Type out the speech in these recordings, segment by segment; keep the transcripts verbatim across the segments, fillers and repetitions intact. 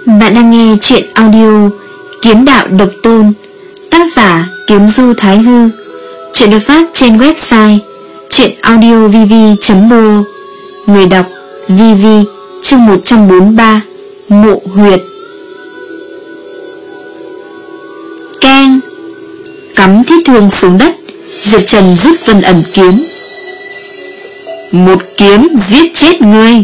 Bạn đang nghe chuyện audio Kiếm Đạo Độc Tôn, tác giả Kiếm Du Thái Hư. Chuyện được phát trên website chuyenaudiovv chấm b o. Người đọc vv. Chương một trăm bốn mươi ba. Mộ huyệt. Keng. Cắm thiết thương xuống đất, Diệp Trần rút Vân Ẩn kiếm. Một kiếm giết chết ngươi.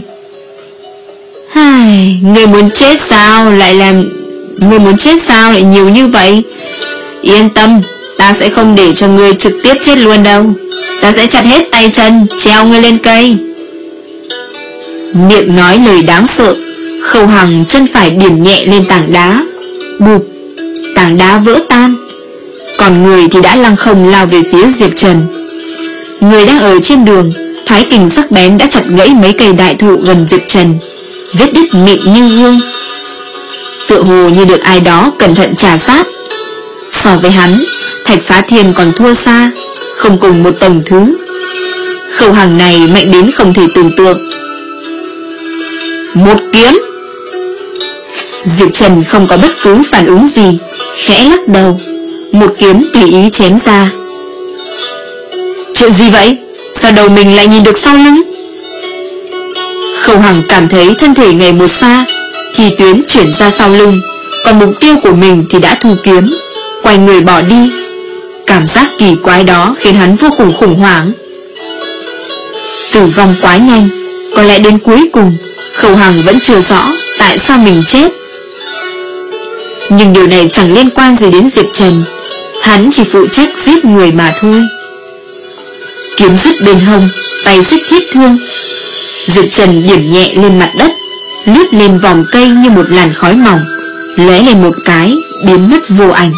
Ai, ngươi muốn chết sao lại làm Ngươi muốn chết sao lại nhiều như vậy? Yên tâm, ta sẽ không để cho ngươi trực tiếp chết luôn đâu. Ta sẽ chặt hết tay chân, treo ngươi lên cây. Miệng nói lời đáng sợ, Khâu Hằng chân phải điểm nhẹ lên tảng đá. Bụp, tảng đá vỡ tan. Còn người thì đã lăng không lao về phía Diệp Trần. Người đang ở trên đường, thái kình sắc bén đã chặt gãy mấy cây đại thụ gần Diệp Trần. Vết đứt mịn như gương, tựa hồ như được ai đó cẩn thận trà sát. So với hắn, Thạch Phá Thiên còn thua xa, không cùng một tầng thứ. Khâu Hằng này mạnh đến không thể tưởng tượng. Một kiếm. Diệp Trần không có bất cứ phản ứng gì, khẽ lắc đầu. Một kiếm tùy ý chém ra. Chuyện gì vậy? Sao đầu mình lại nhìn được sau lưng? Khâu Hằng cảm thấy thân thể ngày một xa, thì tuyến chuyển ra sau lưng, còn mục tiêu của mình thì đã thu kiếm, quay người bỏ đi. Cảm giác kỳ quái đó khiến hắn vô cùng khủng hoảng. Tử vong quá nhanh, có lẽ đến cuối cùng Khâu Hằng vẫn chưa rõ tại sao mình chết. Nhưng điều này chẳng liên quan gì đến Diệp Trần. Hắn chỉ phụ trách giết người mà thôi. Kiếm dứt bên hông, tay xích thiết thương. Diệp Trần điểm nhẹ lên mặt đất, lướt lên vòng cây như một làn khói mỏng, lóe lên một cái, biến mất vô ảnh.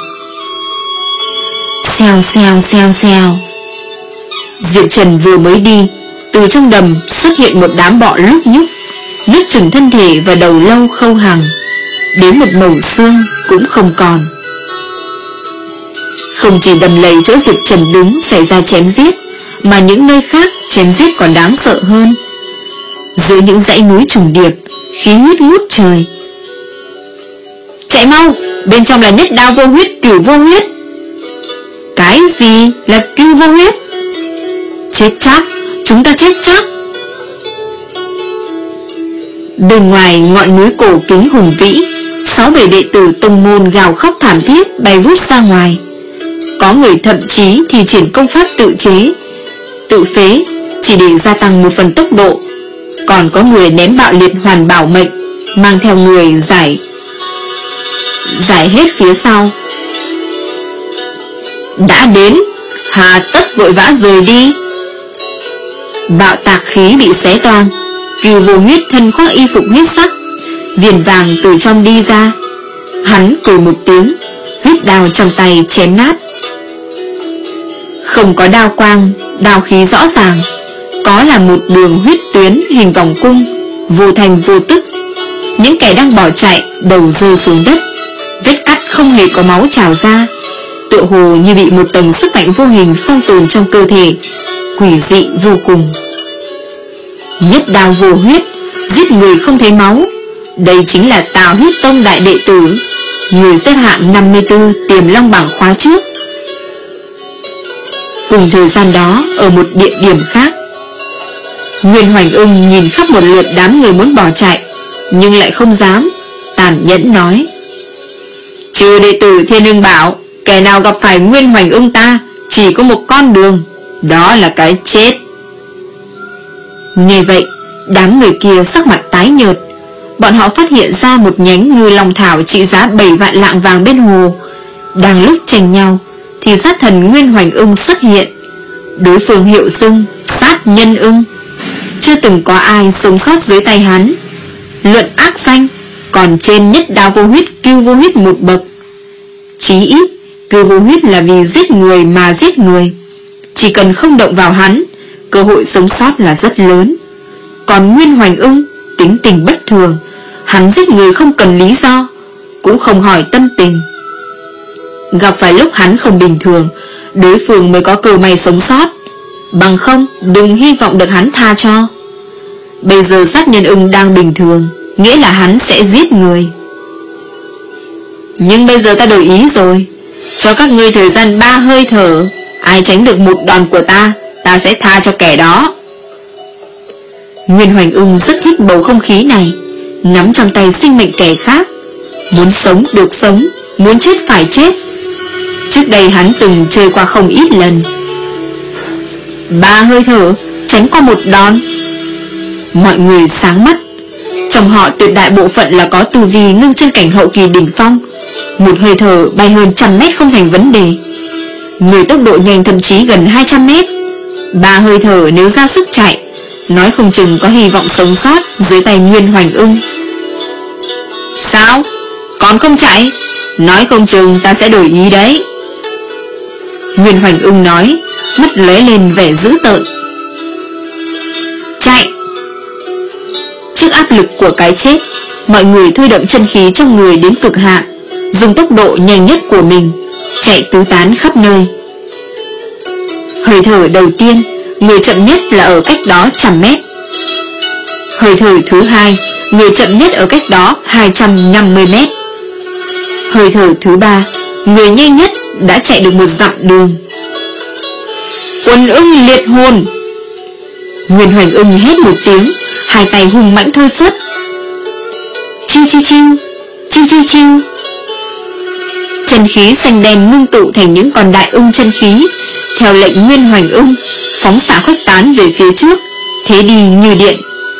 Xèo xèo xèo xèo. Diệp Trần vừa mới đi, từ trong đầm xuất hiện một đám bọ lúc nhúc, nuốt chửng thân thể và đầu lâu Khâu Hằng, đến một mẩu xương cũng không còn. Không chỉ đầm lầy chỗ Diệp Trần đứng xảy ra chém giết, mà những nơi khác chém giết còn đáng sợ hơn. Dưới những dãy núi trùng điệp, khí huyết ngút trời. Chạy mau, bên trong là nhất đao vô huyết, cửu vô huyết. Cái gì là cửu vô huyết? Chết chắc, chúng ta chết chắc. Bên ngoài ngọn núi cổ kính hùng vĩ, sáu bảy đệ tử tông môn gào khóc thảm thiết bay vút ra ngoài. Có người thậm chí thì triển công pháp tự chế, tự phế, chỉ để gia tăng một phần tốc độ. Còn có người ném bạo liệt hoàn bảo mệnh, mang theo người giải Giải hết phía sau. Đã đến, hà tất vội vã rời đi. Bạo tạc khí bị xé toang, Cửu vô huyết thân khoác y phục huyết sắc, viền vàng từ trong đi ra. Hắn cười một tiếng, huyết đao trong tay chém nát. Không có đao quang, đao khí rõ ràng, có là một đường huyết tuyến hình vòng cung, vô thành vô tức. Những kẻ đang bỏ chạy đầu rơi xuống đất, vết cắt không hề có máu trào ra, tựa hồ như bị một tầng sức mạnh vô hình phong tồn trong cơ thể, quỷ dị vô cùng. Nhất đao vô huyết, giết người không thấy máu. Đây chính là Tào Huyết Tông đại đệ tử, người xếp hạng năm mươi tư Tiềm Long bảng khóa trước. Cùng thời gian đó, ở một địa điểm khác, Nguyên Hoành Ưng nhìn khắp một lượt đám người muốn bỏ chạy, nhưng lại không dám, tàn nhẫn nói: trừ đệ tử Thiên Ưng Bảo, kẻ nào gặp phải Nguyên Hoành Ưng ta chỉ có một con đường, đó là cái chết. Nghe vậy, đám người kia sắc mặt tái nhợt. Bọn họ phát hiện ra một nhánh ngư long thảo trị giá bảy vạn lạng vàng bên hồ. Đang lúc tranh nhau thì sát thần Nguyên Hoành Ưng xuất hiện. Đối phương hiệu xưng Sát Nhân Ưng. Chưa từng có ai sống sót dưới tay hắn. Luận ác danh, còn trên nhất đao vô huyết, cửu vô huyết một bậc. Chí ít, cửu vô huyết là vì giết người mà giết người. Chỉ cần không động vào hắn, cơ hội sống sót là rất lớn. Còn Nguyên Hoành Ưng tính tình bất thường, hắn giết người không cần lý do, cũng không hỏi tâm tình. Gặp phải lúc hắn không bình thường, đối phương mới có cơ may sống sót, bằng không đừng hy vọng được hắn tha cho. Bây giờ Sát Nhân Ưng đang bình thường, nghĩa là hắn sẽ giết người. Nhưng bây giờ ta đổi ý rồi. Cho các ngươi thời gian ba hơi thở. Ai tránh được một đòn của ta, ta sẽ tha cho kẻ đó. Nguyên Hoành Ưng rất thích bầu không khí này, nắm trong tay sinh mệnh kẻ khác. Muốn sống được sống, muốn chết phải chết. Trước đây hắn từng chơi qua không ít lần. Ba hơi thở, tránh qua một đòn. Mọi người sáng mắt. Trong họ tuyệt đại bộ phận là có tu vi ngưng trên cảnh hậu kỳ đỉnh phong. Một hơi thở bay hơn trăm mét không thành vấn đề. Người tốc độ nhanh thậm chí gần hai trăm mét. Ba hơi thở nếu ra sức chạy, nói không chừng có hy vọng sống sót dưới tay Nguyên Hoành Ưng. Sao? Còn không chạy? Nói không chừng ta sẽ đổi ý đấy. Nguyên Hoành Ưng nói, mắt lóe lên vẻ dữ tợn. Chạy! Trước áp lực của cái chết, mọi người thôi động chân khí trong người đến cực hạn, dùng tốc độ nhanh nhất của mình, chạy tứ tán khắp nơi. Hơi thở đầu tiên, người chậm nhất là ở cách đó trăm mét. Hơi thở thứ hai, người chậm nhất ở cách đó hai trăm năm mươi mét. Hơi thở thứ ba, người nhanh nhất đã chạy được một dặm đường. Quân ưng liệt hồn! Nguyên Hoành Ưng hét một tiếng, hai tay hùng mãnh thôi xuất. Chiu chiu chiu, chiu chiu chiu. Chân khí xanh đen ngưng tụ thành những con đại ưng chân khí, theo lệnh Nguyên Hoành Ưng phóng xạ khuếch tán về phía trước, thế đi như điện.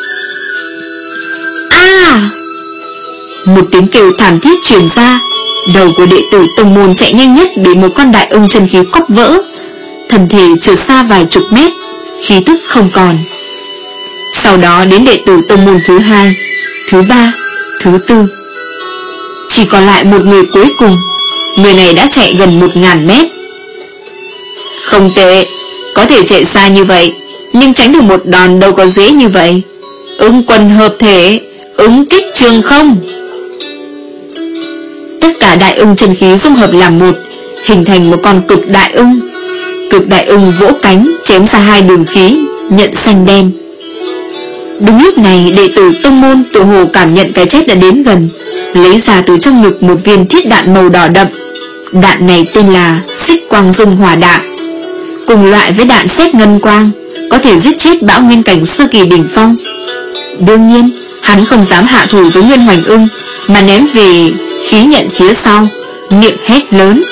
A! Một tiếng kêu thảm thiết truyền ra. Đầu của đệ tử tông môn chạy nhanh nhất bị một con đại ưng chân khí quắp vỡ, thân thể trượt xa vài chục mét, khí tức không còn. Sau đó đến đệ tử tông môn thứ hai, thứ ba, thứ tư. Chỉ còn lại một người cuối cùng. Người này đã chạy gần một ngàn mét. Không tệ, có thể chạy xa như vậy, nhưng tránh được một đòn đâu có dễ như vậy. Ưng quân hợp thể, ứng kích trường không. Tất cả đại ưng chân khí dung hợp làm một, hình thành một con cực đại ưng. Cực đại ưng vỗ cánh, chém ra hai đường khí, nhận xanh đen. Đúng lúc này, đệ tử tông môn tự hồ cảm nhận cái chết đã đến gần, lấy ra từ trong ngực một viên thiết đạn màu đỏ đậm. Đạn này tên là xích quang dung hỏa đạn, cùng loại với đạn sét ngân quang, có thể giết chết bão nguyên cảnh sơ kỳ đỉnh phong. Đương nhiên, hắn không dám hạ thủ với Nguyên Hoành Ưng, mà ném về khí nhận phía sau, miệng hét lớn.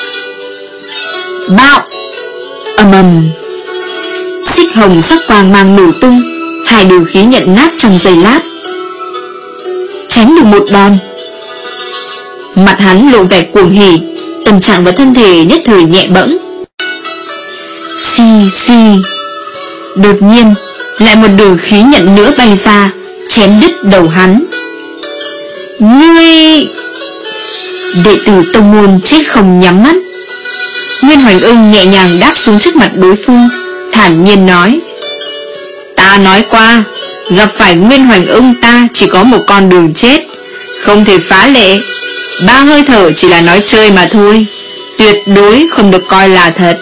Bạo! Ầm ầm! Xích hồng sắc quang mang nổ tung, hai đường khí nhận nát trong giây lát. Tránh được một đòn. Mặt hắn lộ vẻ cuồng hỉ, tâm trạng và thân thể nhất thời nhẹ bẫng. Xì xì. Đột nhiên, lại một đường khí nhận nữa bay ra, chém đứt đầu hắn. Ngươi... Đệ tử tông môn chết không nhắm mắt. Nguyên Hoành Ưng nhẹ nhàng đáp xuống trước mặt đối phương, thản nhiên nói. Ta nói qua, gặp phải Nguyên Hoành Ưng ta chỉ có một con đường chết, không thể phá lệ. Ba hơi thở chỉ là nói chơi mà thôi, tuyệt đối không được coi là thật.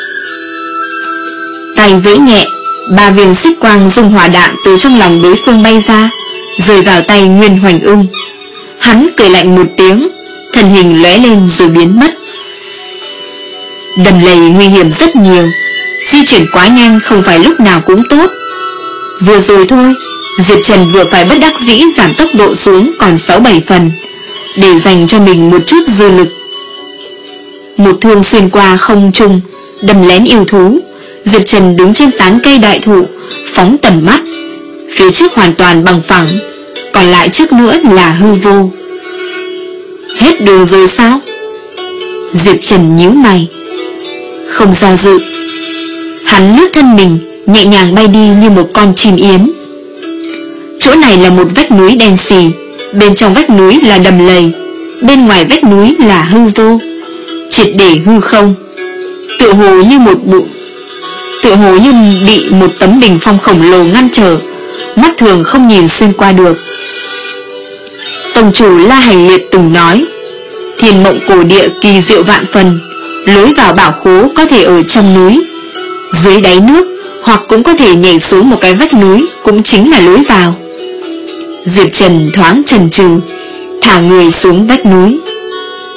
Tay vẫy nhẹ, ba viên xích quang dung hỏa đạn từ trong lòng đối phương bay ra, rơi vào tay Nguyên Hoành Ưng. Hắn cười lạnh một tiếng, thân hình lóe lên rồi biến mất. Đầm lầy nguy hiểm rất nhiều, di chuyển quá nhanh không phải lúc nào cũng tốt. Vừa rồi thôi, Diệp Trần vừa phải bất đắc dĩ giảm tốc độ xuống còn sáu bảy phần, để dành cho mình một chút dư lực. Một thương xuyên qua không trung, đâm lén yêu thú. Diệp Trần đứng trên tán cây đại thụ, phóng tầm mắt. Phía trước hoàn toàn bằng phẳng, còn lại trước nữa là hư vô. Hết đường rồi sao? Diệp Trần nhíu mày. Không do dự, hắn lướt thân mình, nhẹ nhàng bay đi như một con chim yến. Chỗ này là một vách núi đen xì, bên trong vách núi là đầm lầy, bên ngoài vách núi là hư vô, triệt để hư không, tựa hồ như một bụng, tựa hồ như bị một tấm bình phong khổng lồ ngăn trở, mắt thường không nhìn xuyên qua được. Tổng chủ La Hành Liệt từng nói, thiên mộng cổ địa kỳ diệu vạn phần, lối vào bảo khố có thể ở trong núi, dưới đáy nước, hoặc cũng có thể nhảy xuống một cái vách núi, cũng chính là lối vào. Diệp Trần thoáng chần chừ, thả người xuống vách núi.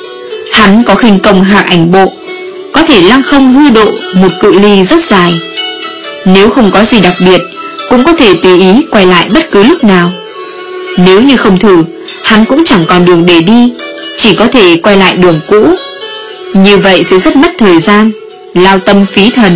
Hắn có khinh công hạc ảnh bộ, có thể lăng không hư độ một cự ly rất dài. Nếu không có gì đặc biệt, cũng có thể tùy ý quay lại bất cứ lúc nào. Nếu như không thử, hắn cũng chẳng còn đường để đi, chỉ có thể quay lại đường cũ. Như vậy sẽ rất mất thời gian, lao tâm phí thần.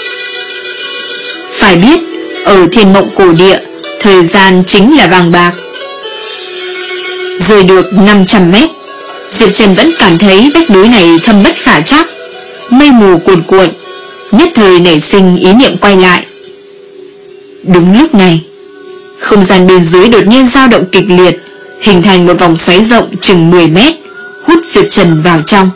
Phải biết, ở Thiên Mộng Cổ Địa, thời gian chính là vàng bạc. Rời được năm trăm mét, Diệp Trần vẫn cảm thấy vách núi này thâm bất khả trắc. Mây mù cuồn cuộn, nhất thời nảy sinh ý niệm quay lại. Đúng lúc này, không gian bên dưới đột nhiên dao động kịch liệt, hình thành một vòng xoáy rộng chừng mười mét, hút Diệp Trần vào trong.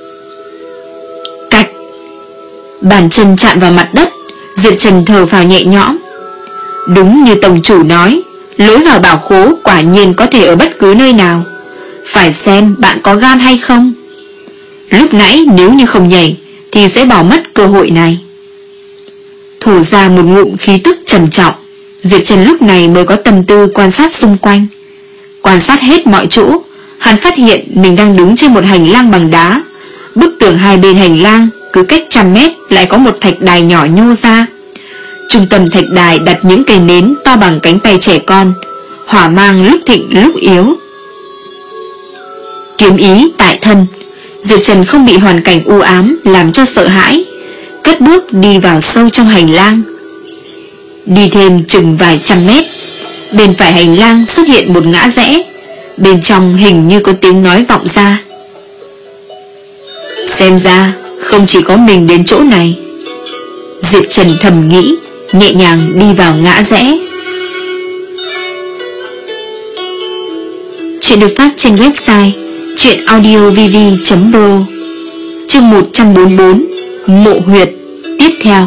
Cạch, bàn chân chạm vào mặt đất, Diệp Trần thở phào nhẹ nhõm. Đúng như tổng chủ nói, lối vào bảo khố quả nhiên có thể ở bất cứ nơi nào. Phải xem bạn có gan hay không. Lúc nãy nếu như không nhảy thì sẽ bỏ mất cơ hội này. Thổ ra một ngụm khí tức trầm trọng, Diệp Trần lúc này mới có tâm tư quan sát xung quanh. Quan sát hết mọi chỗ, hắn phát hiện mình đang đứng trên một hành lang bằng đá. Bức tường hai bên hành lang cứ cách trăm mét lại có một thạch đài nhỏ nhô ra. Trung tâm thạch đài đặt những cây nến to bằng cánh tay trẻ con, hỏa mang lúc thịnh lúc yếu. Kiếm ý tại thân, Diệp Trần không bị hoàn cảnh u ám làm cho sợ hãi, cất bước đi vào sâu trong hành lang. Đi thêm chừng vài trăm mét, bên phải hành lang xuất hiện một ngã rẽ, bên trong hình như có tiếng nói vọng ra. Xem ra không chỉ có mình đến chỗ này. Diệp Trần thầm nghĩ, nhẹ nhàng đi vào ngã rẽ. Chuyện được phát trên website truyện audio v v chấm pro. Chương một trăm bốn mươi bốn, Mộ huyệt tiếp theo.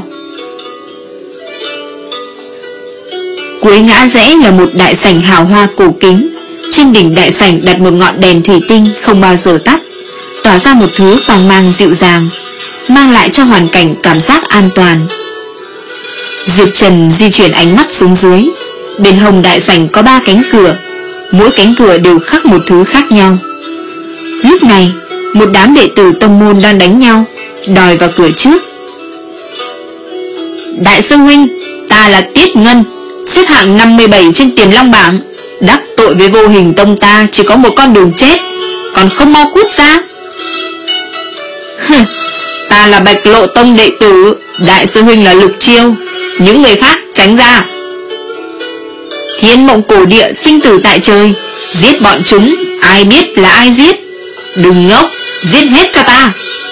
Cuối ngã rẽ là một đại sảnh hào hoa cổ kính. Trên đỉnh đại sảnh đặt một ngọn đèn thủy tinh không bao giờ tắt, tỏa ra một thứ quang mang dịu dàng, mang lại cho hoàn cảnh cảm giác an toàn. Diệp Trần di chuyển ánh mắt xuống dưới. Bên hông đại sảnh có ba cánh cửa, mỗi cánh cửa đều khắc một thứ khác nhau. Lúc này, một đám đệ tử tông môn đang đánh nhau, đòi vào cửa trước. Đại sư huynh, ta là Tiết Ngân, xếp hạng năm mươi bảy trên Tiền Long bảng. Đắc tội với Vô Hình tông ta chỉ có một con đường chết, còn không mau cút ra. Ta là Bạch Lộ tông đệ tử, đại sư huynh là Lục Chiêu, những người khác tránh ra. Thiên Mộng Cổ Địa sinh tử tại trời, giết bọn chúng, ai biết là ai giết. Đừng ngốc, giết hết cho ta.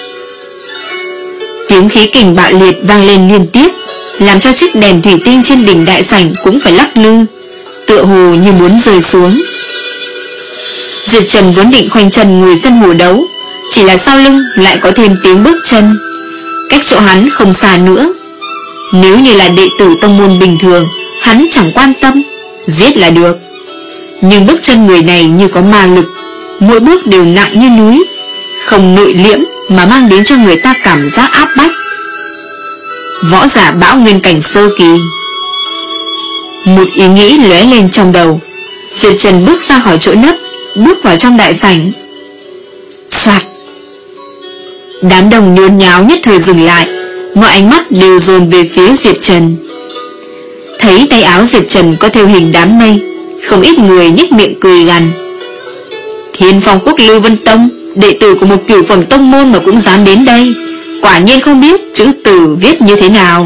Tiếng khí kình bạo liệt vang lên liên tiếp, làm cho chiếc đèn thủy tinh trên đỉnh đại sảnh cũng phải lắc lư, tựa hồ như muốn rơi xuống. Diệp Trần vốn định khoanh chân ngồi sân hồ đấu, chỉ là sau lưng lại có thêm tiếng bước chân, cách chỗ hắn không xa nữa. Nếu như là đệ tử tông môn bình thường, hắn chẳng quan tâm, giết là được. Nhưng bước chân người này như có ma lực, mỗi bước đều nặng như núi, không nội liễm mà mang đến cho người ta cảm giác áp bách. Võ giả bão nguyên cảnh sơ kỳ. Một ý nghĩ lóe lên trong đầu. Diệp Trần bước ra khỏi chỗ nấp, bước vào trong đại sảnh. Soạt. Đám đông nhốn nháo nhất thời dừng lại, mọi ánh mắt đều dồn về phía Diệp Trần. Thấy tay áo Diệp Trần có thêu hình đám mây, không ít người nhếch miệng cười gằn. Thiên Phong Quốc Lưu Vân Tông, đệ tử của một cửu phẩm tông môn mà cũng dám đến đây, quả nhiên không biết chữ tử viết như thế nào.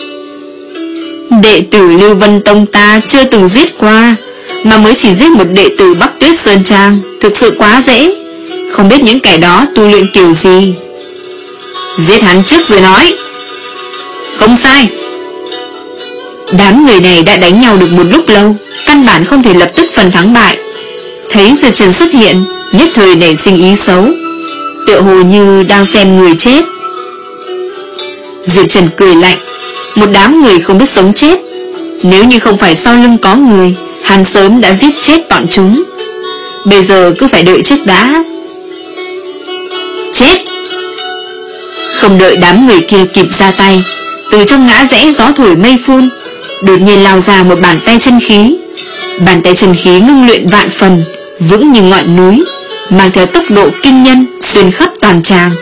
Đệ tử Lưu Vân Tông ta chưa từng giết qua, mà mới chỉ giết một đệ tử Bắc Tuyết Sơn Trang, thực sự quá dễ. Không biết những kẻ đó tu luyện kiểu gì. Giết hắn trước rồi nói. Không sai. Đám người này đã đánh nhau được một lúc lâu, căn bản không thể lập tức phân thắng bại. Thấy Diệp Trần xuất hiện, nhất thời nảy sinh ý xấu, tựa hồ như đang xem người chết. Diệp Trần cười lạnh. Một đám người không biết sống chết, nếu như không phải sau lưng có người, hắn sớm đã giết chết bọn chúng. Bây giờ cứ phải đợi trước đã. Chết. Không đợi đám người kia kịp ra tay, từ trong ngã rẽ gió thổi mây phun, đột nhiên lao ra một bàn tay chân khí. Bàn tay chân khí ngưng luyện vạn phần, vững như ngọn núi, mang theo tốc độ kinh nhân xuyên khắp toàn tràng.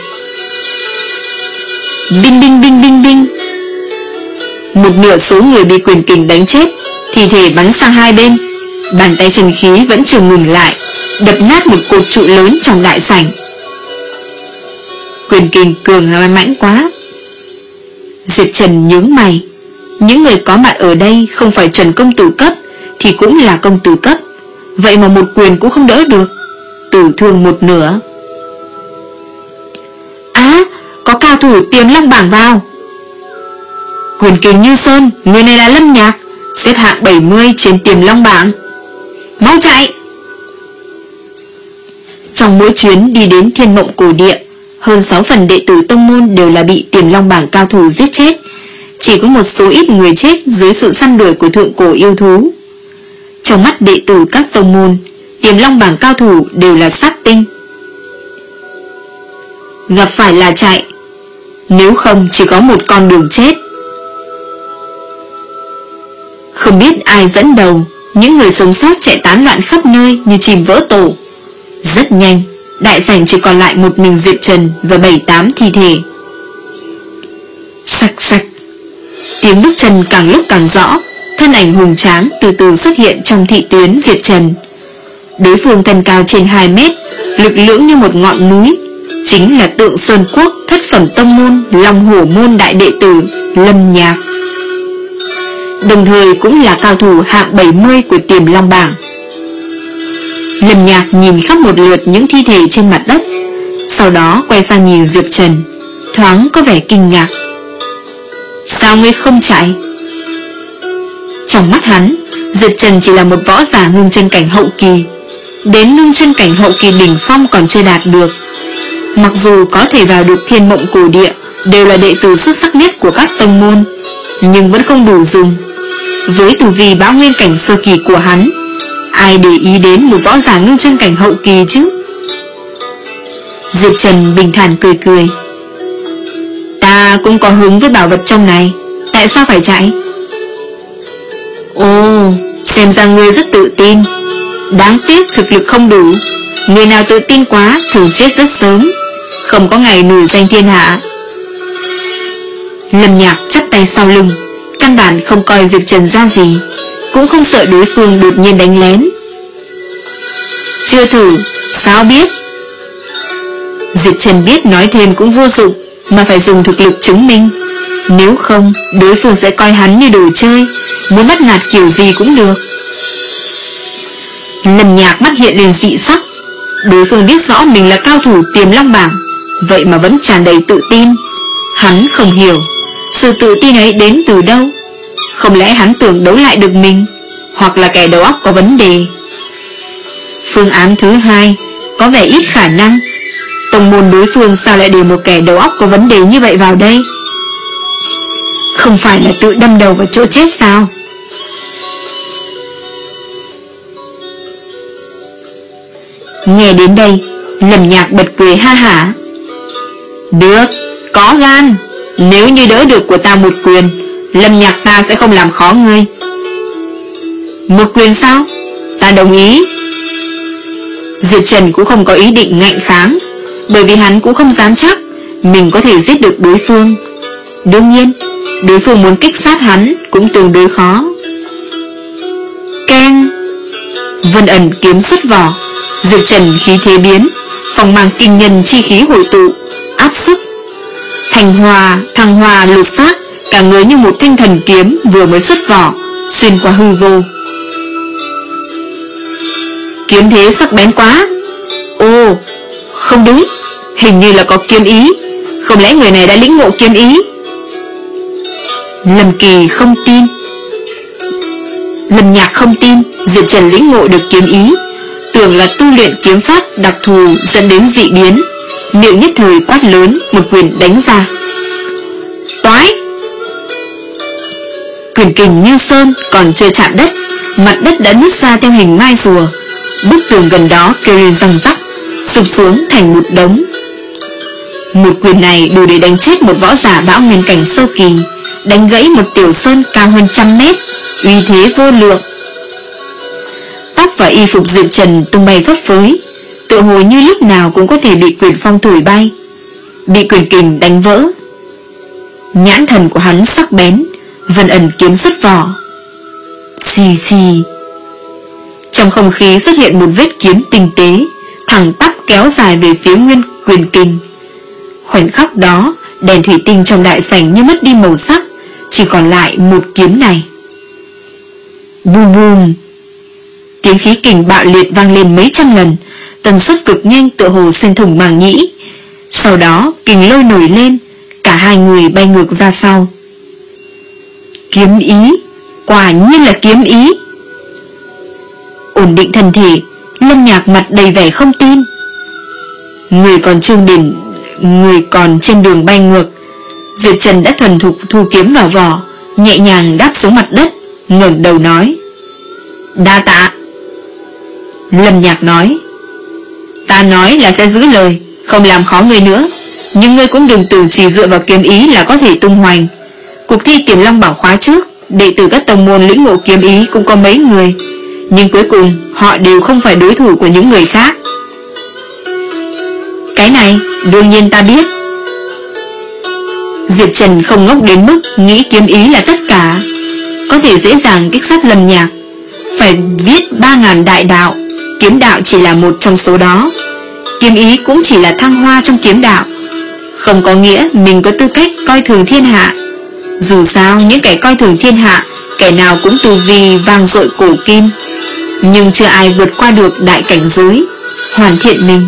Binh binh binh binh binh. Một nửa số người bị quyền kình đánh chết, thi thể bắn sang hai bên. Bàn tay chân khí vẫn chưa ngừng lại, đập nát một cột trụ lớn trong đại sảnh. Quyền kình cường là mãnh quá. Diệp Trần nhướng mày. Những người có mặt ở đây không phải Trần công tử cấp thì cũng là công tử cấp, vậy mà một quyền cũng không đỡ được, tử thương một nửa. Á, có cao thủ Tiềm Long bảng vào. Quyền kình như sơn, người này là Lâm Nhạc, xếp hạng bảy mươi trên Tiềm Long bảng. Mau chạy. Trong mỗi chuyến đi đến Thiên Mộng Cổ Địa, hơn sáu phần đệ tử tông môn đều là bị Tiềm Long bảng cao thủ giết chết. Chỉ có một số ít người chết dưới sự săn đuổi của thượng cổ yêu thú. Trong mắt đệ tử các tông môn, Tiềm Long bảng cao thủ đều là sát tinh. Gặp phải là chạy, nếu không chỉ có một con đường chết. Không biết ai dẫn đầu, những người sống sót chạy tán loạn khắp nơi như chim vỡ tổ. Rất nhanh, đại sảnh chỉ còn lại một mình Diệp Trần và bảy tám thi thể. Sặc sặc. Tiếng bước chân càng lúc càng rõ, thân ảnh hùng tráng từ từ xuất hiện trong thị tuyến Diệp Trần. Đối phương thân cao trên hai mét, lực lưỡng như một ngọn núi, chính là Tượng Sơn Quốc thất phẩm tông môn Long Hổ môn đại đệ tử Lâm Nhạc, đồng thời cũng là cao thủ hạng bảy mươi của Tiềm Long bảng. Lâm Nhạc nhìn khắp một lượt những thi thể trên mặt đất, sau đó quay sang nhìn Diệp Trần, thoáng có vẻ kinh ngạc. Sao ngươi không chạy? Trong mắt hắn, Diệp Trần chỉ là một võ giả ngưng chân cảnh hậu kỳ, đến ngưng chân cảnh hậu kỳ đỉnh phong còn chưa đạt được. Mặc dù có thể vào được Thiên Mộng Cổ Địa, đều là đệ tử xuất sắc nhất của các tông môn, nhưng vẫn không đủ dùng. Với tu vi bão nguyên cảnh sơ kỳ của hắn, ai để ý đến một võ giả ngưng chân cảnh hậu kỳ chứ? Diệp Trần bình thản cười cười. Ta cũng có hứng với bảo vật trong này, tại sao phải chạy? Ồ, xem ra ngươi rất tự tin. Đáng tiếc thực lực không đủ. Người nào tự tin quá thường chết rất sớm, không có ngày nổi danh thiên hạ. Lâm Nhạc chắp tay sau lưng, căn bản không coi Diệp Trần ra gì, cũng không sợ đối phương đột nhiên đánh lén. Chưa thử, sao biết? Diệp Trần biết nói thêm cũng vô dụng, mà phải dùng thực lực chứng minh. Nếu không, đối phương sẽ coi hắn như đồ chơi, muốn bắt nạt kiểu gì cũng được. Lâm Nhạc mắt hiện lên dị sắc. Đối phương biết rõ mình là cao thủ Tiềm Long bảng, vậy mà vẫn tràn đầy tự tin. Hắn không hiểu sự tự tin ấy đến từ đâu. Không lẽ hắn tưởng đấu lại được mình, hoặc là kẻ đầu óc có vấn đề? Phương án thứ hai có vẻ ít khả năng. Tông môn đối phương sao lại để một kẻ đầu óc có vấn đề như vậy vào đây? Không phải là tự đâm đầu vào chỗ chết sao? Nghe đến đây, Lâm Nhạc bật cười ha hả. Được, có gan. Nếu như đỡ được của ta một quyền, Lâm Nhạc ta sẽ không làm khó ngươi. Một quyền sao? Ta đồng ý. Diệp Trần cũng không có ý định ngạnh kháng, bởi vì hắn cũng không dám chắc mình có thể giết được đối phương. Đương nhiên, đối phương muốn kích sát hắn cũng tương đối khó. Keng. Vân ẩn kiếm xuất vỏ. Diệp Trần khí thế biến, phòng mang kinh nhân chi khí hội tụ, áp sức. Thành hòa, thăng hòa lột xác, cả người như một thanh thần kiếm vừa mới xuất vỏ, xuyên qua hư vô. Kiếm thế sắc bén quá. Ồ, không đúng, hình như là có kiếm ý. Không lẽ người này đã lĩnh ngộ kiếm ý? Lâm Kỳ không tin. Lâm Nhạc không tin Diệp Trần lĩnh ngộ được kiếm ý, tưởng là tu luyện kiếm pháp đặc thù dẫn đến dị biến. Miệng nhất thời quát lớn, một quyền đánh ra. Toái. Quyền kình như sơn còn chưa chạm đất, mặt đất đã nứt ra theo hình mai rùa. Bức tường gần đó kêu lên răng rắc, sụp xuống thành một đống. Một quyền này đủ để đánh chết một võ giả bão nguyên cảnh sơ kỳ, đánh gãy một tiểu sơn cao hơn trăm mét, uy thế vô lượng. Tóc và y phục Diệp Trần tung bay phấp phới, tựa tựa hồ như lúc nào cũng có thể bị quyền phong thổi bay, bị quyền kình đánh vỡ. Nhãn thần của hắn sắc bén, vân ẩn kiếm xuất vỏ. Xì xì. Trong không khí xuất hiện một vết kiếm tinh tế, thẳng tắp kéo dài về phía nguyên quyền kình. Khoảnh khắc đó, đèn thủy tinh trong đại sảnh như mất đi màu sắc, chỉ còn lại một kiếm này. Bùm bùm. Tiếng khí kình bạo liệt vang lên mấy trăm lần, tần suất cực nhanh tựa hồ xuyên thủng màng nhĩ. Sau đó kình lôi nổi lên, cả hai người bay ngược ra sau. Kiếm ý, quả nhiên là kiếm ý. Ổn định thân thể, Lâm Nhạc mặt đầy vẻ không tin. Người còn trương đỉnh, người còn trên đường bay ngược. Diệp Trần đã thuần thục thu kiếm vào vỏ, nhẹ nhàng đáp xuống mặt đất, ngẩng đầu nói: đa tạ. Lâm Nhạc nói: ta nói là sẽ giữ lời, không làm khó người nữa, nhưng ngươi cũng đừng tưởng chỉ dựa vào kiếm ý là có thể tung hoành. Cuộc thi Tiềm Long Bảo khóa trước, đệ tử các tông môn lĩnh ngộ kiếm ý cũng có mấy người, nhưng cuối cùng họ đều không phải đối thủ của những người khác. Cái này đương nhiên ta biết. Diệp Trần không ngốc đến mức nghĩ kiếm ý là tất cả, có thể dễ dàng kích sát Lâm Nhạc. Phải viết ba ngàn đại đạo, kiếm đạo chỉ là một trong số đó. Kiếm ý cũng chỉ là thăng hoa trong kiếm đạo, không có nghĩa mình có tư cách coi thường thiên hạ. Dù sao những kẻ coi thường thiên hạ, kẻ nào cũng tu vi vang dội cổ kim, nhưng chưa ai vượt qua được đại cảnh giới, hoàn thiện mình.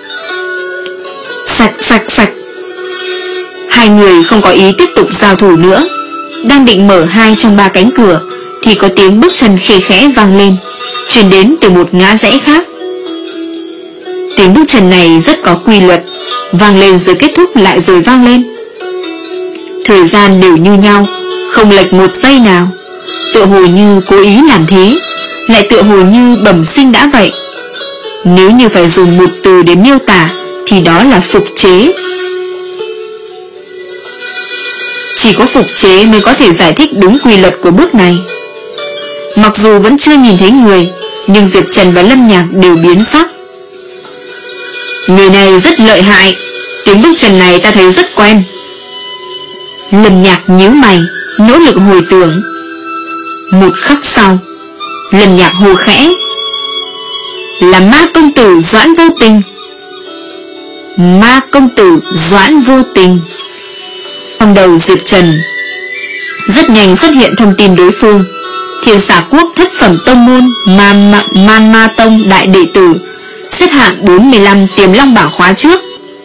Sạch sạch sạch. Hai người không có ý tiếp tục giao thủ nữa. Đang định mở hai trong ba cánh cửa thì có tiếng bước chân khẽ khẽ vang lên, truyền đến từ một ngã rẽ khác. Tiếng bước chân này rất có quy luật, vang lên rồi kết thúc lại rồi vang lên. Thời gian đều như nhau, không lệch một giây nào, tựa hồ như cố ý làm thế, lại tựa hồ như bẩm sinh đã vậy. Nếu như phải dùng một từ để miêu tả thì đó là phục chế. Chỉ có phục chế mới có thể giải thích đúng quy luật của bước này. Mặc dù vẫn chưa nhìn thấy người, nhưng Diệp Trần và Lâm Nhạc đều biến sắc. Người này rất lợi hại, tiếng bước chân này ta thấy rất quen. Lâm Nhạc nhíu mày, nỗ lực hồi tưởng. Một khắc sau, Lâm Nhạc hô khẽ: là Ma công tử Doãn Vô Tình. Ma công tử Doãn Vô Tình. Trong đầu Diệp Trần rất nhanh xuất hiện thông tin đối phương: Thiên Xà Quốc thất phẩm tông môn Man Ma, Man Ma Tông đại đệ tử, xếp hạng bốn mươi lăm Tiềm Long Bảo khóa trước.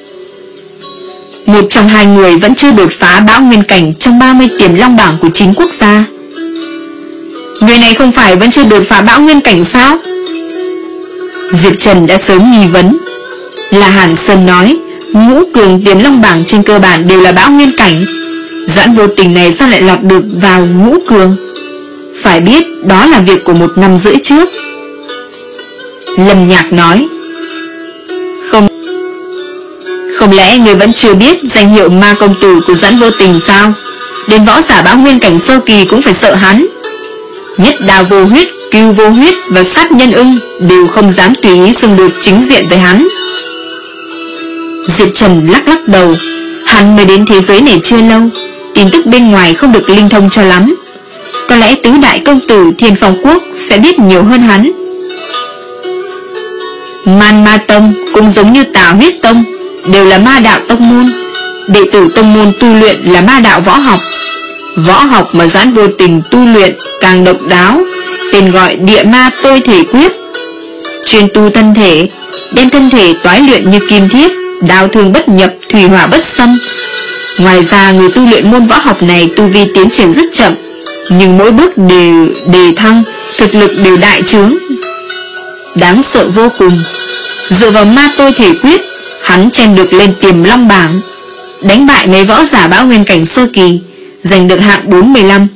Một trong hai người vẫn chưa đột phá bão nguyên cảnh trong ba mươi Tiềm Long bảng của chín quốc gia. Người này không phải vẫn chưa đột phá bão nguyên cảnh sao? Diệp Trần đã sớm nghi vấn. Là Hàn Sơn nói ngũ cường Tiềm Long bảng trên cơ bản đều là bão nguyên cảnh, Doãn Vô Tình này sao lại lọt được vào ngũ cường? Phải biết đó là việc của một năm rưỡi trước. Lâm Nhạc nói: Không Không lẽ người vẫn chưa biết danh hiệu Ma công tử của Doãn Vô Tình sao? Đến võ giả bão nguyên cảnh sơ kỳ cũng phải sợ hắn. Nhất đao vô huyết, cưu vô huyết và sát nhân ưng đều không dám tùy ý xung đột chính diện với hắn. Diệp Trần lắc lắc đầu. Hắn mới đến thế giới này chưa lâu, tin tức bên ngoài không được linh thông cho lắm. Có lẽ tứ đại công tử Thiên Phong Quốc sẽ biết nhiều hơn hắn. Man Ma Tông cũng giống như Tà Huyết Tông, đều là ma đạo tông môn. Đệ tử tông môn tu luyện là ma đạo võ học. Võ học mà Doãn Vô Tình tu luyện càng độc đáo, tên gọi Địa Ma Tôi Thể Quyết. Chuyên tu thân thể, đem thân thể toái luyện như kim thiết, đao thương bất nhập, thủy hỏa bất xâm. Ngoài ra người tu luyện môn võ học này tu vi tiến triển rất chậm, nhưng mỗi bước đều đề thăng, thực lực đều đại trướng, đáng sợ vô cùng. Dựa vào Ma Tôi Thể Quyết, hắn chen được lên Tiềm Long bảng, đánh bại mấy võ giả bão nguyên cảnh sơ kỳ, giành được hạng bốn mươi lăm.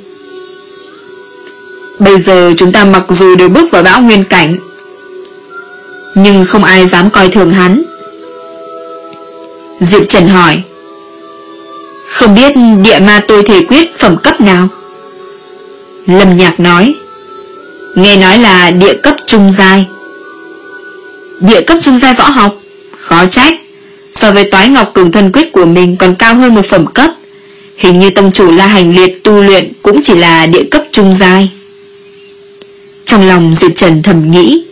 Bây giờ chúng ta mặc dù đều bước vào bão nguyên cảnh, nhưng không ai dám coi thường hắn. Diệp Trần hỏi: Không biết Địa Ma Tôi Thể Quyết phẩm cấp nào? Lâm Nhạc nói: Nghe nói là địa cấp trung giai. Địa cấp trung giai võ học? Khó trách, so với Toái Ngọc Cường Thân Quyết của mình còn cao hơn một phẩm cấp. Hình như tông chủ La Hành Liệt tu luyện cũng chỉ là địa cấp trung giai. Trong lòng Diệp Trần thầm nghĩ.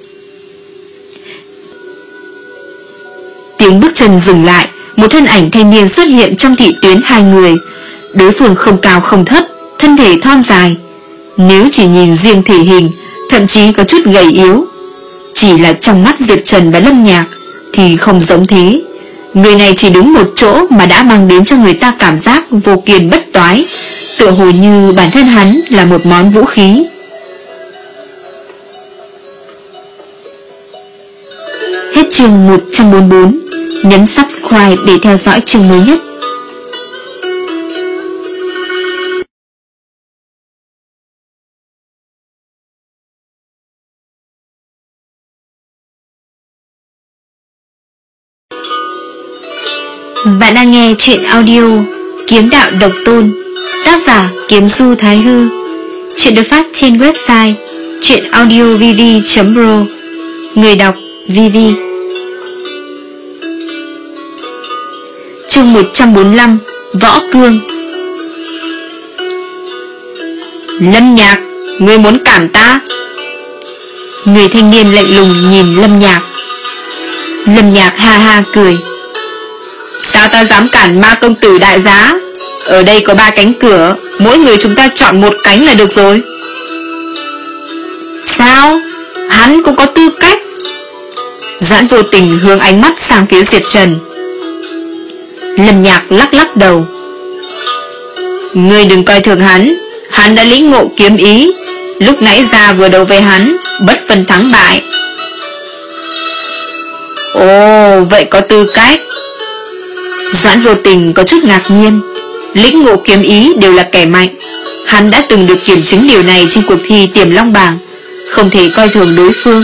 Tiếng bước chân dừng lại, một thân ảnh thanh niên xuất hiện trong thị tuyến hai người. Đối phương không cao không thấp, thân thể thon dài. Nếu chỉ nhìn riêng thể hình, thậm chí có chút gầy yếu. Chỉ là trong mắt Diệp Trần và Lâm Nhạc thì không giống thế. Người này chỉ đứng một chỗ mà đã mang đến cho người ta cảm giác vô kiên bất toái, tựa hồ như bản thân hắn là một món vũ khí. Hết chương một trăm bốn mươi bốn. Nhấn subscribe để theo dõi chương mới nhất. Bạn đang nghe truyện audio Kiếm Đạo Độc Tôn, tác giả Kiếm Du Thái Hư. Truyện được phát trên website truyệnaudiovv chấm pro. Người đọc Vivi. Chương một trăm bốn mươi lăm. Võ Cương. Lâm Nhạc, ngươi muốn cản ta? Người thanh niên lạnh lùng nhìn Lâm Nhạc. Lâm Nhạc ha ha cười. Sao ta dám cản Ma công tử đại giá? Ở đây có ba cánh cửa, mỗi người chúng ta chọn một cánh là được rồi. Sao? Hắn cũng có tư cách. Doãn Vô Tình hướng ánh mắt sang phía Diệp Trần. Lâm Nhạc lắc lắc đầu. Ngươi đừng coi thường hắn, hắn đã lĩnh ngộ kiếm ý. Lúc nãy ra vừa đấu với hắn, bất phân thắng bại. Ồ, vậy có tư cách. Doãn Vô Tình có chút ngạc nhiên. Lĩnh ngộ kiếm ý đều là kẻ mạnh. Hắn đã từng được kiểm chứng điều này trên cuộc thi Tiềm Long Bảng, không thể coi thường đối phương.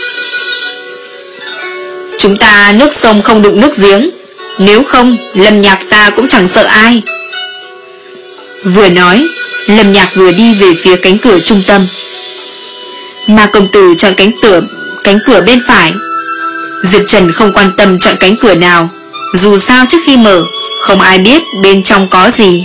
Chúng ta nước sông không đụng nước giếng, nếu không Lâm Nhạc ta cũng chẳng sợ ai. Vừa nói, Lâm Nhạc vừa đi về phía cánh cửa trung tâm. Ma công tử chọn cánh cửa cánh cửa bên phải. Diệp Trần không quan tâm chọn cánh cửa nào, dù sao trước khi mở không ai biết bên trong có gì.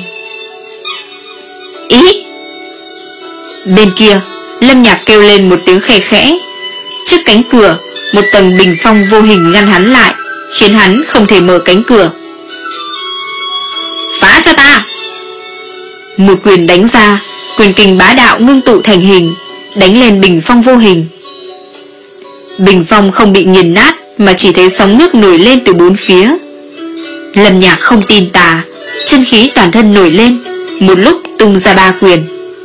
Ý. Bên kia, Lâm Nhạc kêu lên một tiếng khẽ khẽ. Trước cánh cửa, một tầng bình phong vô hình ngăn hắn lại, khiến hắn không thể mở cánh cửa. Phá cho ta! Một quyền đánh ra, quyền kình bá đạo ngưng tụ thành hình, đánh lên bình phong vô hình. Bình phong không bị nghiền nát, mà chỉ thấy sóng nước nổi lên từ bốn phía. Lâm Nhạc không tin tà, chân khí toàn thân nổi lên, một lúc tung ra ba quyền.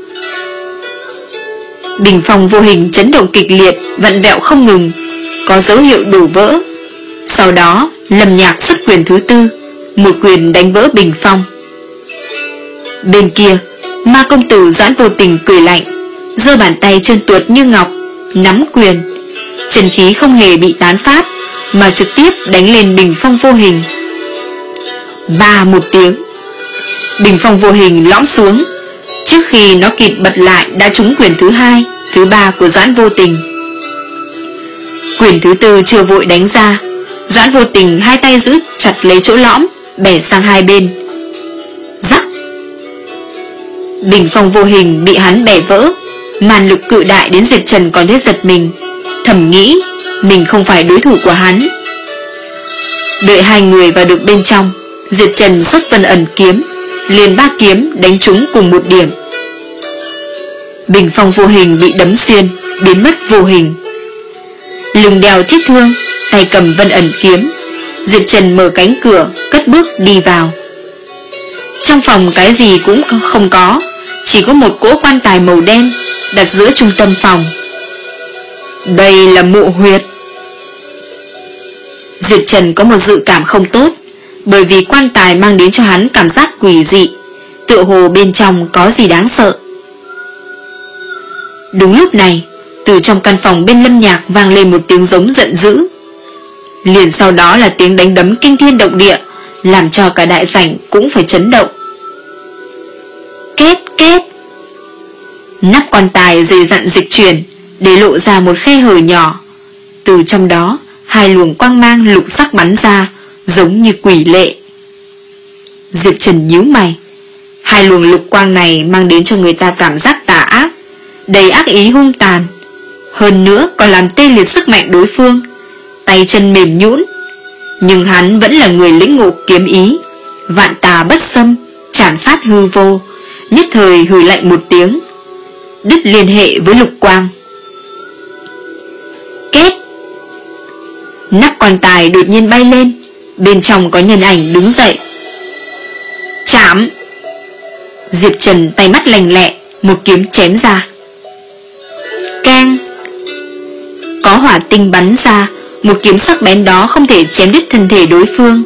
Bình phong vô hình chấn động kịch liệt, vặn vẹo không ngừng, có dấu hiệu đổ vỡ. Sau đó Lâm Nhạc xuất quyền thứ tư, một quyền đánh vỡ bình phong. Bên kia, Ma công tử Doãn Vô Tình cười lạnh, giơ bàn tay trơn tuột như ngọc, nắm quyền. Chân khí không hề bị tán phát, mà trực tiếp đánh lên bình phong vô hình. Ba một tiếng, bình phong vô hình lõm xuống. Trước khi nó kịp bật lại đã trúng quyền thứ hai, thứ ba của Doãn Vô Tình. Quyền thứ tư chưa vội đánh ra, Doãn Vô Tình hai tay giữ chặt lấy chỗ lõm, bẻ sang hai bên. Rắc. Bình phong vô hình bị hắn bẻ vỡ, màn lực cự đại đến Diệp Trần còn thấy giật mình, thầm nghĩ mình không phải đối thủ của hắn. Đợi hai người vào được bên trong, Diệp Trần xuất Vân Ẩn kiếm, liền ba kiếm đánh trúng cùng một điểm. Bình phong vô hình bị đấm xuyên, biến mất vô hình. Lưng đeo thiết thương, tay cầm Vân Ẩn kiếm, Diệp Trần mở cánh cửa, cất bước đi vào. Trong phòng cái gì cũng không có, chỉ có một cỗ quan tài màu đen đặt giữa trung tâm phòng. Đây là mộ huyệt. Diệp Trần có một dự cảm không tốt, bởi vì quan tài mang đến cho hắn cảm giác quỷ dị, tựa hồ bên trong có gì đáng sợ. Đúng lúc này, từ trong căn phòng bên Lâm Nhạc vang lên một tiếng giống giận dữ. Liền sau đó là tiếng đánh đấm kinh thiên động địa, làm cho cả đại sảnh cũng phải chấn động. Két két. Nắp quan tài dày dặn dịch chuyển, để lộ ra một khe hở nhỏ. Từ trong đó, hai luồng quang mang lục sắc bắn ra, giống như quỷ lệ. Diệp Trần nhíu mày. Hai luồng lục quang này mang đến cho người ta cảm giác tà ác, đầy ác ý hung tàn, hơn nữa còn làm tê liệt sức mạnh đối phương, tay chân mềm nhũn. Nhưng hắn vẫn là người lĩnh ngộ kiếm ý, vạn tà bất xâm, chảm sát hư vô, nhất thời hừ lạnh một tiếng, đứt liên hệ với lục quang. Kết. Nắp quan tài đột nhiên bay lên, bên trong có nhân ảnh đứng dậy. Chạm. Diệp Trần tay mắt lành lẹ, một kiếm chém ra. Keng. Có hỏa tinh bắn ra, một kiếm sắc bén đó không thể chém đứt thân thể đối phương.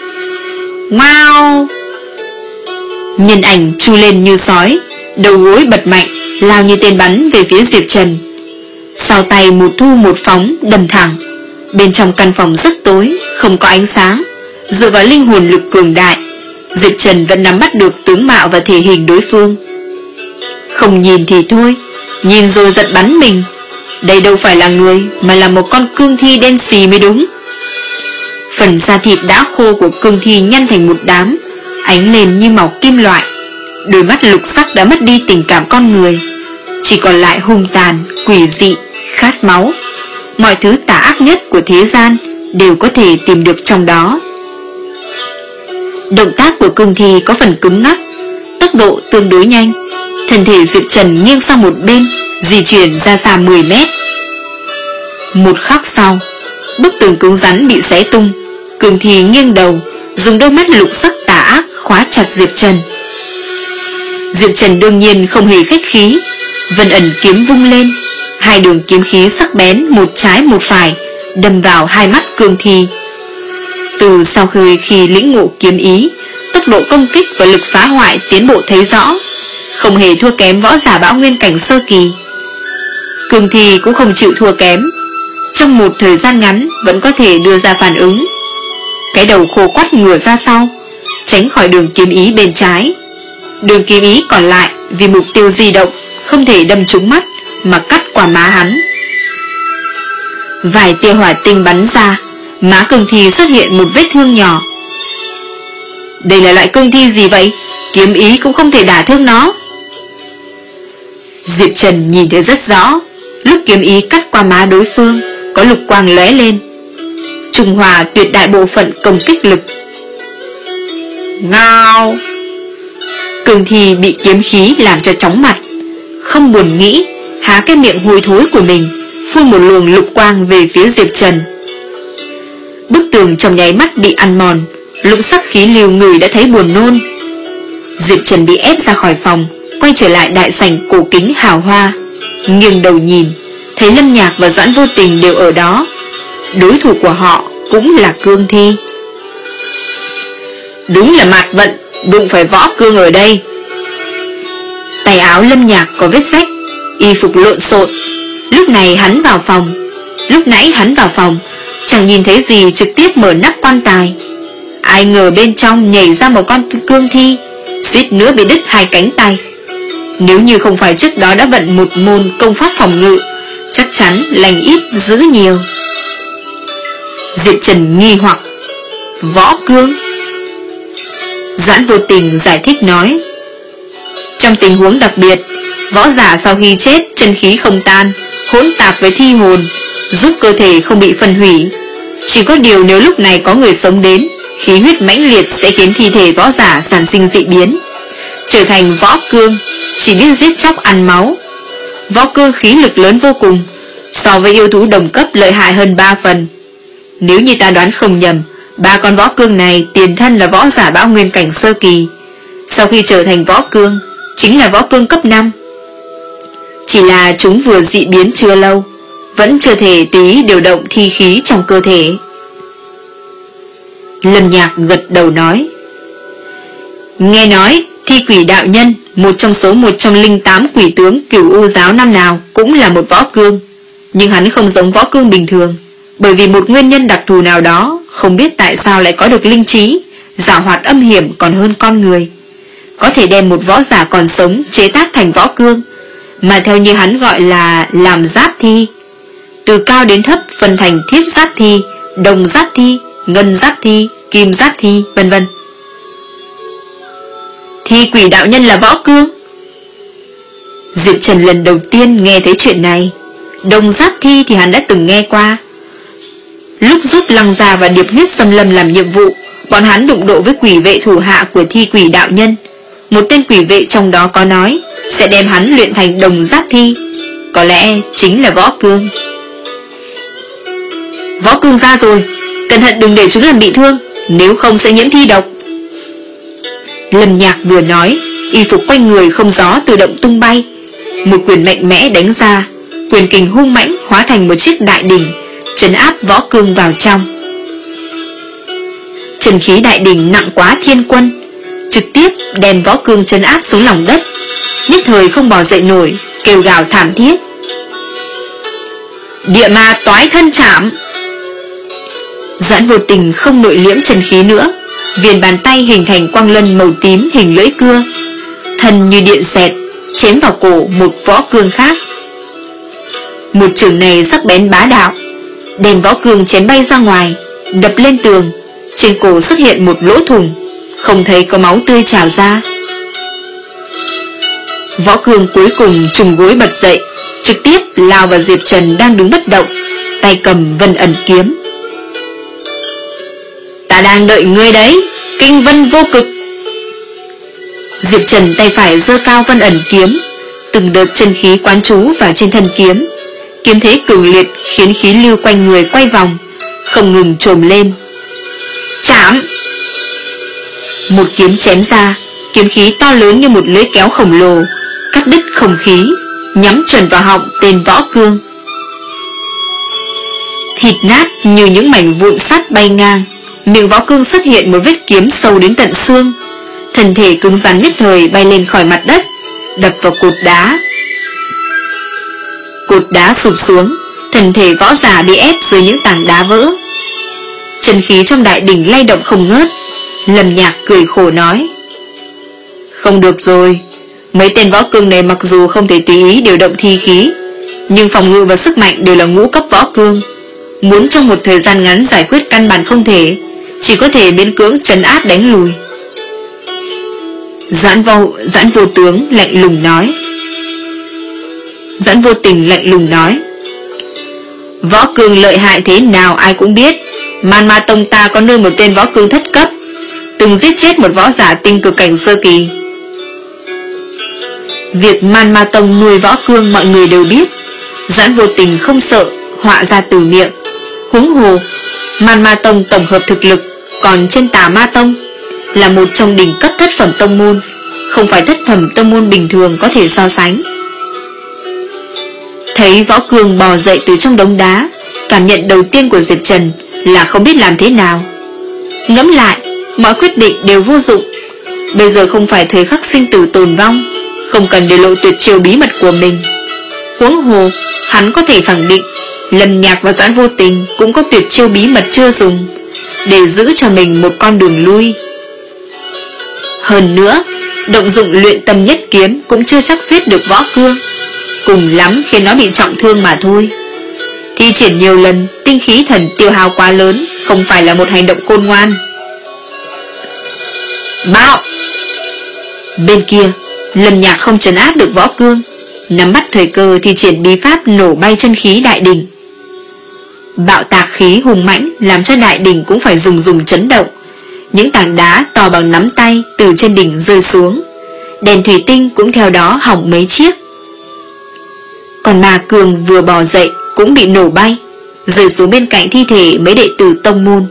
Wow. Nhân ảnh chu lên như sói, đầu gối bật mạnh, lao như tên bắn về phía Diệp Trần. Sau tay một thu một phóng đâm thẳng. Bên trong căn phòng rất tối, không có ánh sáng. Dựa vào linh hồn lực cường đại, Diệp Trần vẫn nắm bắt được tướng mạo và thể hình đối phương. Không nhìn thì thôi, nhìn rồi giật bắn mình. Đây đâu phải là người, mà là một con cương thi đen xì mới đúng. Phần da thịt đã khô của cương thi nhăn thành một đám, ánh lên như màu kim loại. Đôi mắt lục sắc đã mất đi tình cảm con người, chỉ còn lại hung tàn, quỷ dị, khát máu. Mọi thứ tà ác nhất của thế gian đều có thể tìm được trong đó. Động tác của cương thi có phần cứng ngắc, tốc độ tương đối nhanh. Thân thể Diệp Trần nghiêng sang một bên, di chuyển ra xa mười mét. Một khắc sau, bức tường cứng rắn bị xé tung. Cương thi nghiêng đầu, dùng đôi mắt lục sắc tà ác khóa chặt Diệp Trần. Diệp Trần đương nhiên không hề khách khí, vân ẩn kiếm vung lên, hai đường kiếm khí sắc bén một trái một phải đâm vào hai mắt cương thi. Từ sau khi khi lĩnh ngộ kiếm ý, tốc độ công kích và lực phá hoại tiến bộ thấy rõ, không hề thua kém võ giả bão nguyên cảnh sơ kỳ. Cương thi cũng không chịu thua kém, trong một thời gian ngắn vẫn có thể đưa ra phản ứng. Cái đầu khô quắt ngửa ra sau, tránh khỏi đường kiếm ý bên trái. Đường kiếm ý còn lại vì mục tiêu di động, không thể đâm trúng mắt mà cắt qua má hắn. Vài tia hỏa tinh bắn ra, má cương thi xuất hiện một vết thương nhỏ. Đây là loại cương thi gì vậy? Kiếm ý cũng không thể đả thương nó. Diệp Trần nhìn thấy rất rõ, lúc kiếm ý cắt qua má đối phương, có lục quang lóe lên, trung hòa tuyệt đại bộ phận công kích lực. Ngao. Cương thi bị kiếm khí làm cho chóng mặt, không buồn nghĩ, há cái miệng hôi thối của mình, phun một luồng lục quang về phía Diệp Trần. Bức tường trong nháy mắt bị ăn mòn, lục sắc khí lưu người đã thấy buồn nôn. Diệp Trần bị ép ra khỏi phòng, quay trở lại đại sảnh cổ kính hào hoa, nghiêng đầu nhìn, thấy Lâm Nhạc và Doãn Vô Tình đều ở đó. Đối thủ của họ cũng là cương thi. Đúng là mạt vận, đụng phải võ cương ở đây. Tay áo Lâm Nhạc có vết rách, y phục lộn xộn. Lúc này hắn vào phòng, lúc nãy hắn vào phòng chẳng nhìn thấy gì, trực tiếp mở nắp quan tài. Ai ngờ bên trong nhảy ra một con cương thi, suýt nữa bị đứt hai cánh tay. Nếu như không phải trước đó đã vận một môn công pháp phòng ngự, chắc chắn lành ít dữ nhiều. Diệp Trần nghi hoặc, võ cương. Doãn Vô Tình giải thích nói, trong tình huống đặc biệt, võ giả sau khi chết chân khí không tan, hỗn tạp với thi hồn, giúp cơ thể không bị phân hủy. Chỉ có điều nếu lúc này có người sống đến, khí huyết mãnh liệt sẽ khiến thi thể võ giả sản sinh dị biến, trở thành võ cương, chỉ biết giết chóc ăn máu. Võ cương khí lực lớn vô cùng, so với yêu thú đồng cấp lợi hại hơn ba phần. Nếu như ta đoán không nhầm, ba con võ cương này tiền thân là võ giả bão nguyên cảnh sơ kỳ, sau khi trở thành võ cương chính là võ cương cấp năm. Chỉ là chúng vừa dị biến chưa lâu, vẫn chưa thể tùy điều động thi khí trong cơ thể. Lâm Nhạc gật đầu nói, nghe nói thi quỷ đạo nhân, một trong số một trăm lẻ tám quỷ tướng Cửu U giáo năm nào, cũng là một võ cương. Nhưng hắn không giống võ cương bình thường, bởi vì một nguyên nhân đặc thù nào đó, không biết tại sao lại có được linh trí, giảo hoạt âm hiểm còn hơn con người, có thể đem một võ giả còn sống chế tác thành võ cương, mà theo như hắn gọi là làm giáp thi. Từ cao đến thấp phân thành thiết giáp thi đồng giáp thi, ngân giáp thi, kim giáp thi, vân vân. Thi quỷ đạo nhân là Võ Cương. Diệp Trần lần đầu tiên nghe thấy chuyện này. Đồng giáp thi thì hắn đã từng nghe qua. Lúc giúp Lăng Gia và Điệp Huyết Xâm Lâm làm nhiệm vụ, bọn hắn đụng độ với quỷ vệ thủ hạ của thi quỷ đạo nhân. Một tên quỷ vệ trong đó có nói sẽ đem hắn luyện thành đồng giáp thi. Có lẽ chính là Võ Cương. Võ Cương ra rồi, cẩn thận đừng để chúng làm bị thương, nếu không sẽ nhiễm thi độc. Lâm Nhạc vừa nói, y phục quanh người không gió tự động tung bay. Một quyền mạnh mẽ đánh ra, quyền kình hung mãnh hóa thành một chiếc đại đỉnh, trấn áp Võ Cương vào trong. Trần khí đại đỉnh nặng quá thiên quân, trực tiếp đem Võ Cương trấn áp xuống lòng đất, nhất thời không bò dậy nổi, kêu gào thảm thiết. Địa ma toái thân chạm. Doãn Vô Tình không nội liễm trần khí nữa, viền bàn tay hình thành quang lân màu tím hình lưỡi cưa, thân như điện xẹt chém vào cổ một Võ Cương khác. Một chưởng này sắc bén bá đạo, đem Võ Cương chém bay ra ngoài, đập lên tường. Trên cổ xuất hiện một lỗ thủng, không thấy có máu tươi trào ra. Võ Cương cuối cùng trùng gối bật dậy, trực tiếp lao vào Diệp Trần đang đứng bất động, tay cầm Vân Ẩn kiếm. Ta đang đợi ngươi đấy, kinh vân vô cực. Diệp Trần tay phải giơ cao Vân Ẩn kiếm, từng đợt chân khí quán trú vào trên thân kiếm. Kiếm thế cường liệt khiến khí lưu quanh người quay vòng, không ngừng trồm lên. Chạm! Một kiếm chém ra, kiếm khí to lớn như một lưới kéo khổng lồ, cắt đứt không khí, nhắm chuẩn vào họng tên Võ Cương. Thịt nát như những mảnh vụn sắt bay ngang, miệng Võ Cương xuất hiện một vết kiếm sâu đến tận xương. Thân thể cứng rắn nhất thời bay lên khỏi mặt đất, đập vào cột đá. Cột đá sụp xuống, thân thể võ giả bị ép dưới những tảng đá vỡ. Chân khí trong đại đỉnh lay động không ngớt. Lâm Nhạc cười khổ nói: không được rồi, mấy tên Võ Cương này mặc dù không thể tùy ý điều động thi khí, nhưng phòng ngự và sức mạnh đều là ngũ cấp Võ Cương. Muốn trong một thời gian ngắn giải quyết căn bản không thể, chỉ có thể miễn cưỡng trấn áp đánh lùi. Doãn vô, Doãn vô tướng lạnh lùng nói. Doãn Vô Tình lạnh lùng nói: Võ Cương lợi hại thế nào ai cũng biết. Man Ma Tông ta có nuôi một tên Võ Cương thất cấp, từng giết chết một võ giả tinh cực cảnh sơ kỳ. Việc Man Ma Tông nuôi Võ Cương mọi người đều biết. Doãn Vô Tình không sợ họa ra từ miệng. Huống hồ Man Ma Tông tổng hợp thực lực còn trên Tà Ma Tông, là một trong đỉnh cấp thất phẩm tông môn, không phải thất phẩm tông môn bình thường có thể so sánh. Thấy Võ Cương bò dậy từ trong đống đá, cảm nhận đầu tiên của Diệp Trần là không biết làm thế nào. Ngẫm lại, mọi quyết định đều vô dụng. Bây giờ không phải thời khắc sinh tử tồn vong, không cần để lộ tuyệt chiêu bí mật của mình. Huống hồ, hắn có thể khẳng định Lâm Nhạc và Doãn Vô Tình cũng có tuyệt chiêu bí mật chưa dùng, để giữ cho mình một con đường lui. Hơn nữa, động dụng luyện tâm nhất kiếm cũng chưa chắc giết được Võ Cương, cùng lắm khiến nó bị trọng thương mà thôi. Thi triển nhiều lần, tinh khí thần tiêu hao quá lớn, không phải là một hành động khôn ngoan. Bạo! Bên kia, Lâm Nhạc không trấn áp được Võ Cương, nắm bắt thời cơ thì triển bí pháp nổ bay chân khí đại đỉnh. Bạo tạc khí hùng mãnh làm cho đại đỉnh cũng phải dùng dùng chấn động. Những tảng đá to bằng nắm tay từ trên đỉnh rơi xuống, đèn thủy tinh cũng theo đó hỏng mấy chiếc. Còn Ma Cường vừa bò dậy cũng bị nổ bay, rơi xuống bên cạnh thi thể mấy đệ tử tông môn.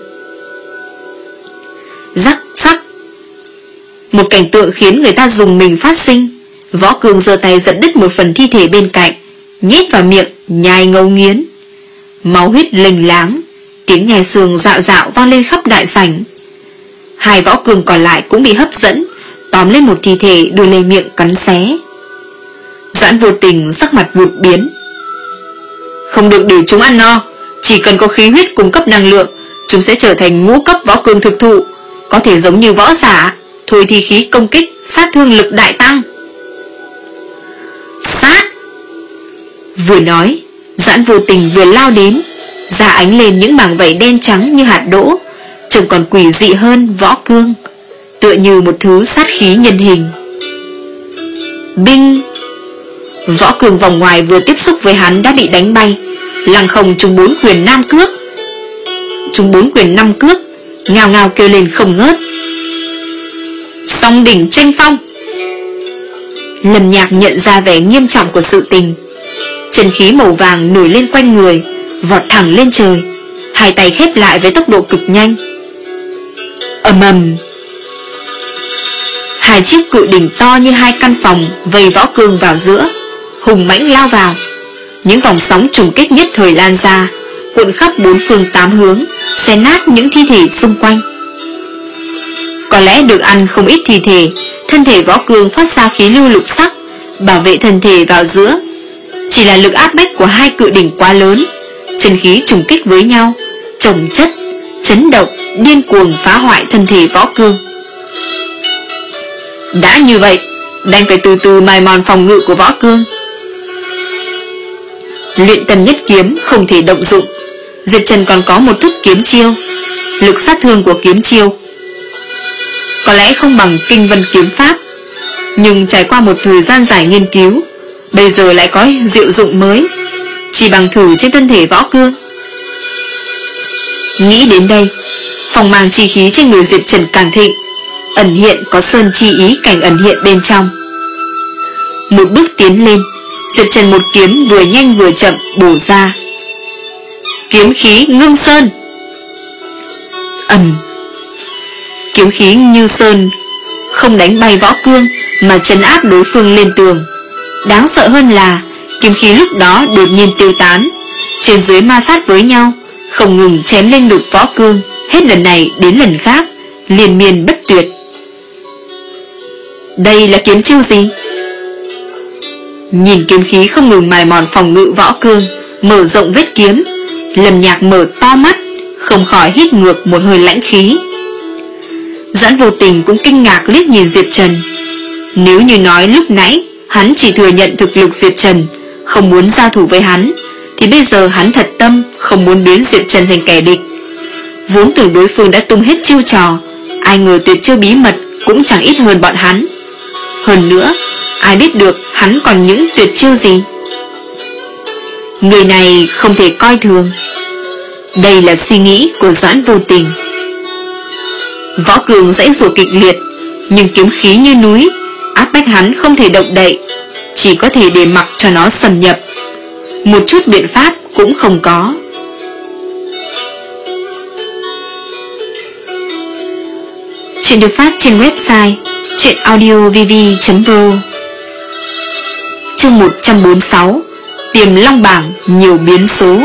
Rắc rắc, một cảnh tượng khiến người ta dùng mình phát sinh. Võ Cường giơ tay giật đứt một phần thi thể bên cạnh, nhét vào miệng nhai ngấu nghiến. Máu huyết lênh láng, tiếng nhai xương dạo dạo vang lên khắp đại sảnh. Hai Võ Cường còn lại cũng bị hấp dẫn, tóm lên một thi thể đưa lên miệng cắn xé. Doãn Vô Tình sắc mặt vụt biến. Không được để chúng ăn no, chỉ cần có khí huyết cung cấp năng lượng, chúng sẽ trở thành ngũ cấp Võ Cương thực thụ, có thể giống như võ giả, thôi thi khí công kích, sát thương lực đại tăng. Sát! Vừa nói, Doãn Vô Tình vừa lao đến, da ánh lên những mảng vảy đen trắng như hạt đỗ, trông còn quỷ dị hơn Võ Cương, tựa như một thứ sát khí nhân hình. Binh! Võ Cương vòng ngoài vừa tiếp xúc với hắn đã bị đánh bay, lăng không trúng bốn quyền nam cước. Trúng bốn quyền năm cước, ngao ngao kêu lên không ngớt. Song đỉnh tranh phong! Lâm Nhạc nhận ra vẻ nghiêm trọng của sự tình. Chân khí màu vàng nổi lên quanh người, vọt thẳng lên trời, hai tay khép lại với tốc độ cực nhanh. Ầm ầm! Hai chiếc cự đỉnh to như hai căn phòng vây Võ Cương vào giữa, hùng mãnh lao vào. Những vòng sóng trùng kích nhất thời lan ra, cuộn khắp bốn phương tám hướng, xé nát những thi thể xung quanh. Có lẽ được ăn không ít thi thể, thân thể Võ Cương phát ra khí lưu lục sắc, bảo vệ thân thể vào giữa. Chỉ là lực áp bách của hai cự đỉnh quá lớn, chân khí trùng kích với nhau, chồng chất, chấn động, điên cuồng phá hoại thân thể Võ Cương. Đã như vậy, đành phải từ từ mài mòn phòng ngự của Võ Cương. Luyện Tâm Nhất Kiếm không thể động dụng, Diệp Trần còn có một thức kiếm chiêu. Lực sát thương của kiếm chiêu có lẽ không bằng Kinh Vân kiếm pháp, nhưng trải qua một thời gian dài nghiên cứu, bây giờ lại có diệu dụng mới, chỉ bằng thử trên thân thể Võ Cương. Nghĩ đến đây, phong mang chi khí trên người Diệp Trần càng thịnh, ẩn hiện có sơn chi ý cảnh ẩn hiện bên trong. Một bước tiến lên, Diệp Trần một kiếm vừa nhanh vừa chậm bổ ra. Kiếm khí ngưng sơn! Ầm! Kiếm khí như sơn không đánh bay Võ Cương mà trấn áp đối phương lên tường. Đáng sợ hơn là kiếm khí lúc đó đột nhiên tiêu tán, trên dưới ma sát với nhau, không ngừng chém lên ngực Võ Cương, hết lần này đến lần khác, liên miên bất tuyệt. Đây là kiếm chiêu gì? Nhìn kiếm khí không ngừng mài mòn phòng ngự Võ Cương, mở rộng vết kiếm, Lâm Nhạc mở to mắt, không khỏi hít ngược một hơi lãnh khí. Doãn Vô Tình cũng kinh ngạc liếc nhìn Diệp Trần. Nếu như nói lúc nãy hắn chỉ thừa nhận thực lực Diệp Trần, không muốn giao thủ với hắn, thì bây giờ hắn thật tâm không muốn biến Diệp Trần thành kẻ địch. Vốn tưởng đối phương đã tung hết chiêu trò, ai ngờ tuyệt chiêu bí mật cũng chẳng ít hơn bọn hắn. Hơn nữa, ai biết được hắn còn những tuyệt chiêu gì. Người này không thể coi thường. Đây là suy nghĩ của Doãn Vô Tình. Võ Cương giãy giụa kịch liệt, nhưng kiếm khí như núi áp bách hắn không thể động đậy, chỉ có thể để mặc cho nó xâm nhập. Một chút biện pháp cũng không có. Chuyện được phát trên website truyện audio v v chấm v o. Chương một trăm bốn mươi sáu. Tiềm Long Bảng nhiều biến số.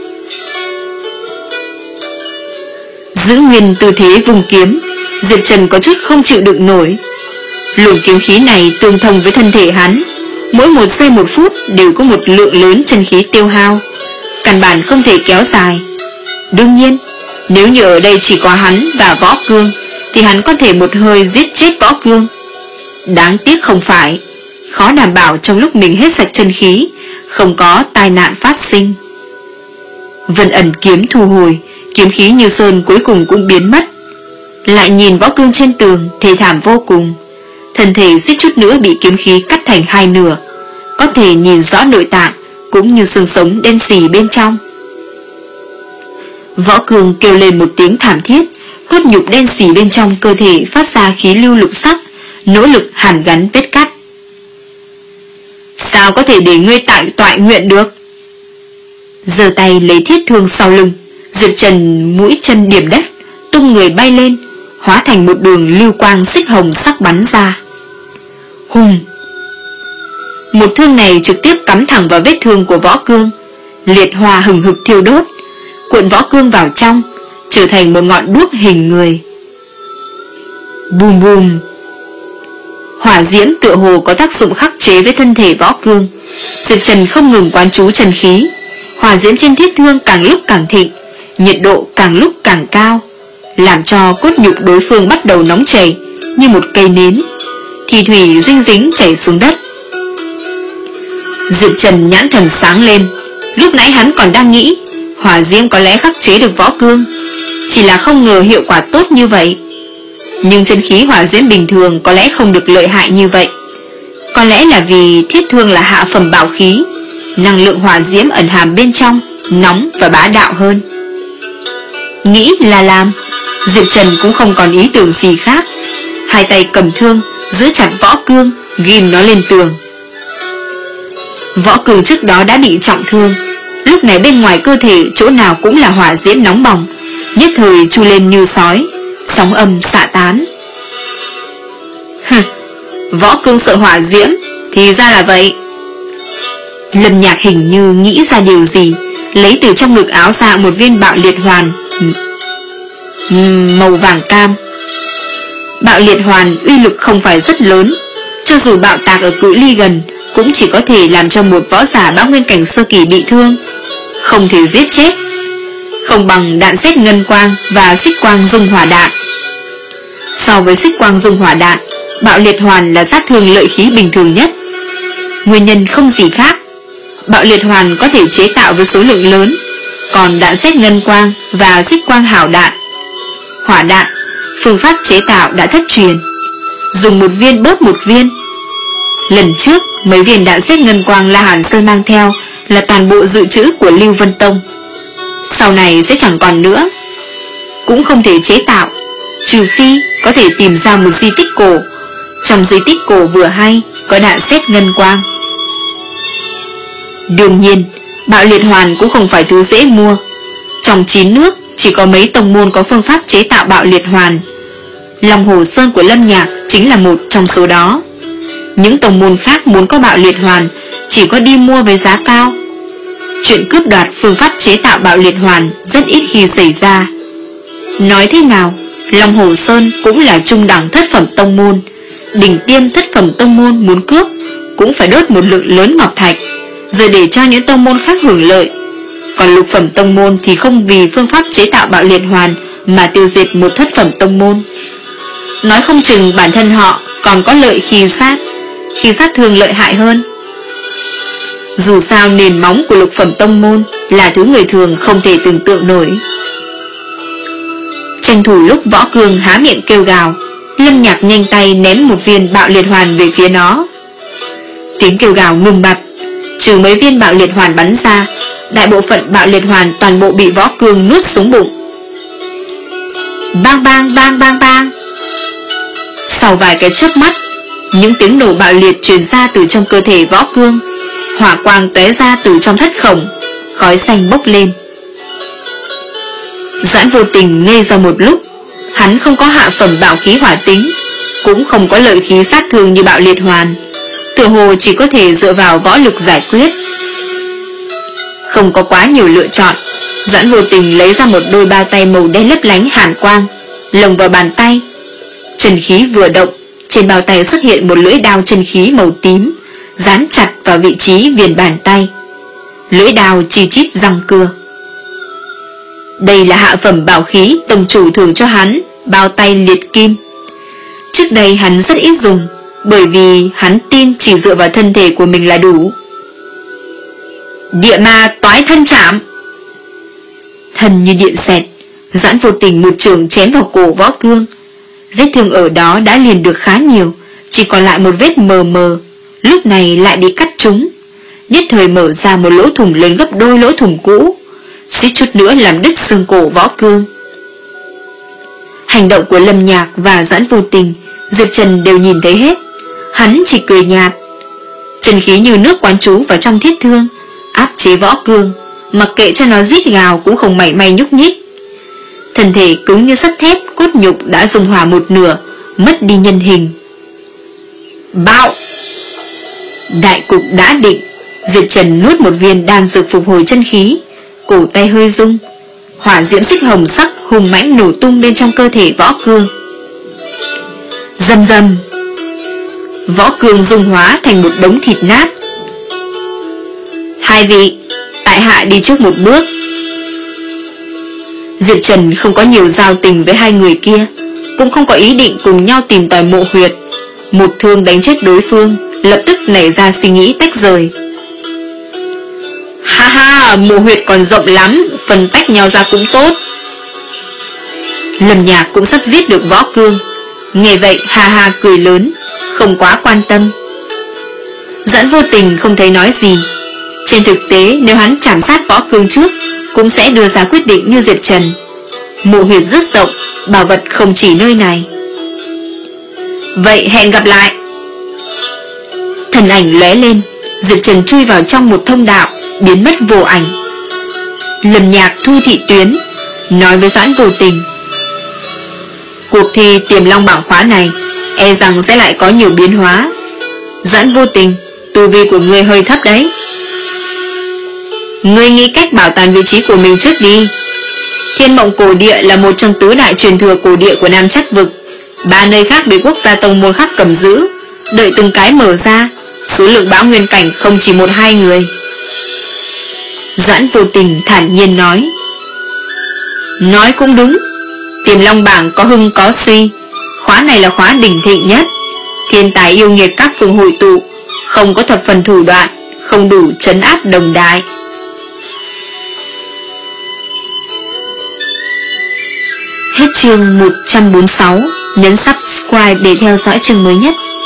Giữ nguyên tư thế vùng kiếm, Diệp Trần có chút không chịu đựng nổi. Luồng kiếm khí này tương thông với thân thể hắn, mỗi một giây một phút đều có một lượng lớn chân khí tiêu hao, căn bản không thể kéo dài. Đương nhiên, nếu như ở đây chỉ có hắn và Võ Cương, thì hắn có thể một hơi giết chết Võ Cương. Đáng tiếc không phải, khó đảm bảo trong lúc mình hết sạch chân khí, không có tai nạn phát sinh. Vân ẩn kiếm thu hồi, kiếm khí như sơn cuối cùng cũng biến mất. Lại nhìn Võ Cương trên tường, thê thảm vô cùng, thân thể suýt chút nữa bị kiếm khí cắt thành hai nửa, có thể nhìn rõ nội tạng cũng như xương sống đen xì bên trong. Võ Cương kêu lên một tiếng thảm thiết, cốt nhục đen xì bên trong cơ thể phát ra khí lưu lục sắc, nỗ lực hàn gắn vết cắt. Sao có thể để ngươi tại toại nguyện được? Giơ tay lấy thiết thương sau lưng, Diệp Trần mũi chân điểm đất, tung người bay lên, hóa thành một đường lưu quang xích hồng sắc bắn ra. Hùng! Một thương này trực tiếp cắm thẳng vào vết thương của Võ Cương, liệt hỏa hừng hực thiêu đốt, cuộn Võ Cương vào trong, trở thành một ngọn đuốc hình người. Bùm bùm! Hỏa diễm tựa hồ có tác dụng khắc chế với thân thể Võ Cương. Diệp Trần không ngừng quán chú chân khí, hỏa diễm trên thiết thương càng lúc càng thịnh, nhiệt độ càng lúc càng cao, làm cho cốt nhục đối phương bắt đầu nóng chảy như một cây nến, thì thủy dinh dính chảy xuống đất. Diệp Trần nhãn thần sáng lên, lúc nãy hắn còn đang nghĩ Hỏa diễm có lẽ khắc chế được Võ Cương, chỉ là không ngờ hiệu quả tốt như vậy. Nhưng chân khí hỏa diễm bình thường có lẽ không được lợi hại như vậy. Có lẽ là vì thiết thương là hạ phẩm bảo khí, năng lượng hỏa diễm ẩn hàm bên trong nóng và bá đạo hơn. Nghĩ là làm, Diệp Trần cũng không còn ý tưởng gì khác. Hai tay cầm thương giữ chặt Võ Cương, ghim nó lên tường. Võ Cương trước đó đã bị trọng thương, lúc này bên ngoài cơ thể chỗ nào cũng là hỏa diễm nóng bỏng, nhất thời chu lên như sói, sóng âm xạ tán. Hừ, Võ Cương sợ hỏa diễm, thì ra là vậy. Lâm Nhạc hình như nghĩ ra điều gì, lấy từ trong ngực áo ra một viên bạo liệt hoàn màu vàng cam. Bạo liệt hoàn uy lực không phải rất lớn, cho dù bạo tạc ở cự ly gần cũng chỉ có thể làm cho một võ giả bão nguyên cảnh sơ kỳ bị thương, không thể giết chết. Không bằng đạn sét ngân quang và xích quang dung hỏa đạn. So với xích quang dung hỏa đạn, bạo liệt hoàn là sát thương lợi khí bình thường nhất. Nguyên nhân không gì khác, bạo liệt hoàn có thể chế tạo với số lượng lớn, còn đạn sét ngân quang và xích quang hảo đạn, hỏa đạn, phương pháp chế tạo đã thất truyền, dùng một viên bớt một viên. Lần trước mấy viên đạn sét ngân quang La Hàn Sơn mang theo là toàn bộ dự trữ của Lưu Vân Tông, sau này sẽ chẳng còn nữa. Cũng không thể chế tạo, trừ phi có thể tìm ra một di tích cổ, trong di tích cổ vừa hay có đạn sét ngân quang. Đương nhiên, bạo liệt hoàn cũng không phải thứ dễ mua. Trong chín nước chỉ có mấy tông môn có phương pháp chế tạo bạo liệt hoàn. Long Hồ Sơn của Lâm Nhạc chính là một trong số đó. Những tông môn khác muốn có bạo liệt hoàn chỉ có đi mua với giá cao. Chuyện cướp đoạt phương pháp chế tạo bạo liệt hoàn rất ít khi xảy ra. Nói thế nào, Long Hồ Sơn cũng là trung đẳng thất phẩm tông môn, đỉnh tiêm thất phẩm tông môn muốn cướp cũng phải đốt một lượng lớn ngọc thạch, rồi để cho những tông môn khác hưởng lợi. Còn lục phẩm tông môn thì không vì phương pháp chế tạo bạo liệt hoàn mà tiêu diệt một thất phẩm tông môn. Nói không chừng bản thân họ còn có lợi khi sát, khi sát thương lợi hại hơn. Dù sao nền móng của lục phẩm tông môn là thứ người thường không thể tưởng tượng nổi. Tranh thủ lúc Võ Cương há miệng kêu gào, Lâm Nhạc nhanh tay ném một viên bạo liệt hoàn về phía nó. Tiếng kêu gào ngừng bặt, trừ mấy viên bạo liệt hoàn bắn ra, đại bộ phận bạo liệt hoàn toàn bộ bị Võ Cương nuốt xuống bụng. Bang bang bang bang bang. Sau vài cái chớp mắt, những tiếng nổ bạo liệt truyền ra từ trong cơ thể Võ Cương, hỏa quang tóe ra từ trong thất khổng, khói xanh bốc lên. Doãn Vô Tình ngây ra một lúc. Hắn không có hạ phẩm bạo khí hỏa tính, cũng không có lợi khí sát thương như bạo liệt hoàn, tựa hồ chỉ có thể dựa vào võ lực giải quyết. Không có quá nhiều lựa chọn, Doãn Vô Tình lấy ra một đôi bao tay màu đen lấp lánh hàn quang, lồng vào bàn tay. Chân khí vừa động, trên bao tay xuất hiện một lưỡi đao chân khí màu tím, dán chặt vào vị trí viền bàn tay. Lưỡi đao chi chít răng cưa. Đây là hạ phẩm bảo khí tông chủ thường cho hắn, bao tay liệt kim. Trước đây hắn rất ít dùng, bởi vì hắn tin chỉ dựa vào thân thể của mình là đủ. Địa ma toái thân chạm. Thân như điện xẹt, Doãn Vô Tình một trường chém vào cổ Võ Cương. Vết thương ở đó đã liền được khá nhiều, chỉ còn lại một vết mờ mờ, lúc này lại bị cắt trúng, nhất thời mở ra một lỗ thủng lớn gấp đôi lỗ thủng cũ, suýt chút nữa làm đứt xương cổ Võ Cương. Hành động của Lâm Nhạc và Doãn Vô Tình, Diệp Trần đều nhìn thấy hết. Hắn chỉ cười nhạt. Chân khí như nước quán trú vào trong thiết thương, áp chế Võ Cương, mặc kệ cho nó rít gào cũng không mảy may nhúc nhích. Thân thể cứng như sắt thép, cốt nhục đã dung hòa một nửa, mất đi nhân hình. Bạo! Đại cục đã định. Diệp Trần nuốt một viên đan dược phục hồi chân khí, cổ tay hơi rung, hỏa diễm xích hồng sắc hùng mãnh nổ tung bên trong cơ thể Võ Cương. Rầm rầm, Võ Cương dung hóa thành một đống thịt nát. Hai vị, tại hạ đi trước một bước. Diệp Trần không có nhiều giao tình với hai người kia, cũng không có ý định cùng nhau tìm tòi mộ huyệt. Một thương đánh chết đối phương, lập tức nảy ra suy nghĩ tách rời. Ha ha, mộ huyệt còn rộng lắm, phần tách nhau ra cũng tốt. Lâm Nhạc cũng sắp giết được Võ Cương, nghe vậy ha ha cười lớn, không quá quan tâm. Doãn Vô Tình không thấy nói gì. Trên thực tế nếu hắn chạm sát Võ Cương trước, cũng sẽ đưa ra quyết định như Diệp Trần. Mộ huyệt rất rộng, bảo vật không chỉ nơi này. Vậy hẹn gặp lại. Thần ảnh lóe lên, Diệp Trần chui vào trong một thông đạo, biến mất vô ảnh. Lâm Nhạc thu thị tuyến, nói với Doãn Vô Tình: cuộc thi Tiềm Long bảng khóa này e rằng sẽ lại có nhiều biến hóa. Doãn Vô Tình, tu vi của ngươi hơi thấp đấy. Ngươi nghĩ cách bảo toàn vị trí của mình trước đi. Thiên Mộng Cổ Địa là một trong tứ đại truyền thừa cổ địa của Nam Chất Vực. Ba nơi khác bị quốc gia tông môn khác cầm giữ, đợi từng cái mở ra, số lượng bão nguyên cảnh không chỉ một hai người. Doãn Vô Tình thản nhiên nói. Nói cũng đúng. Tiềm Long bảng có hưng có suy, khóa này là khóa đỉnh thịnh nhất. Thiên tài yêu nghiệt các phương hội tụ, không có thập phần thủ đoạn, không đủ trấn áp đồng đại. Hết chương một trăm bốn mươi sáu. Nhấn subscribe để theo dõi chương mới nhất.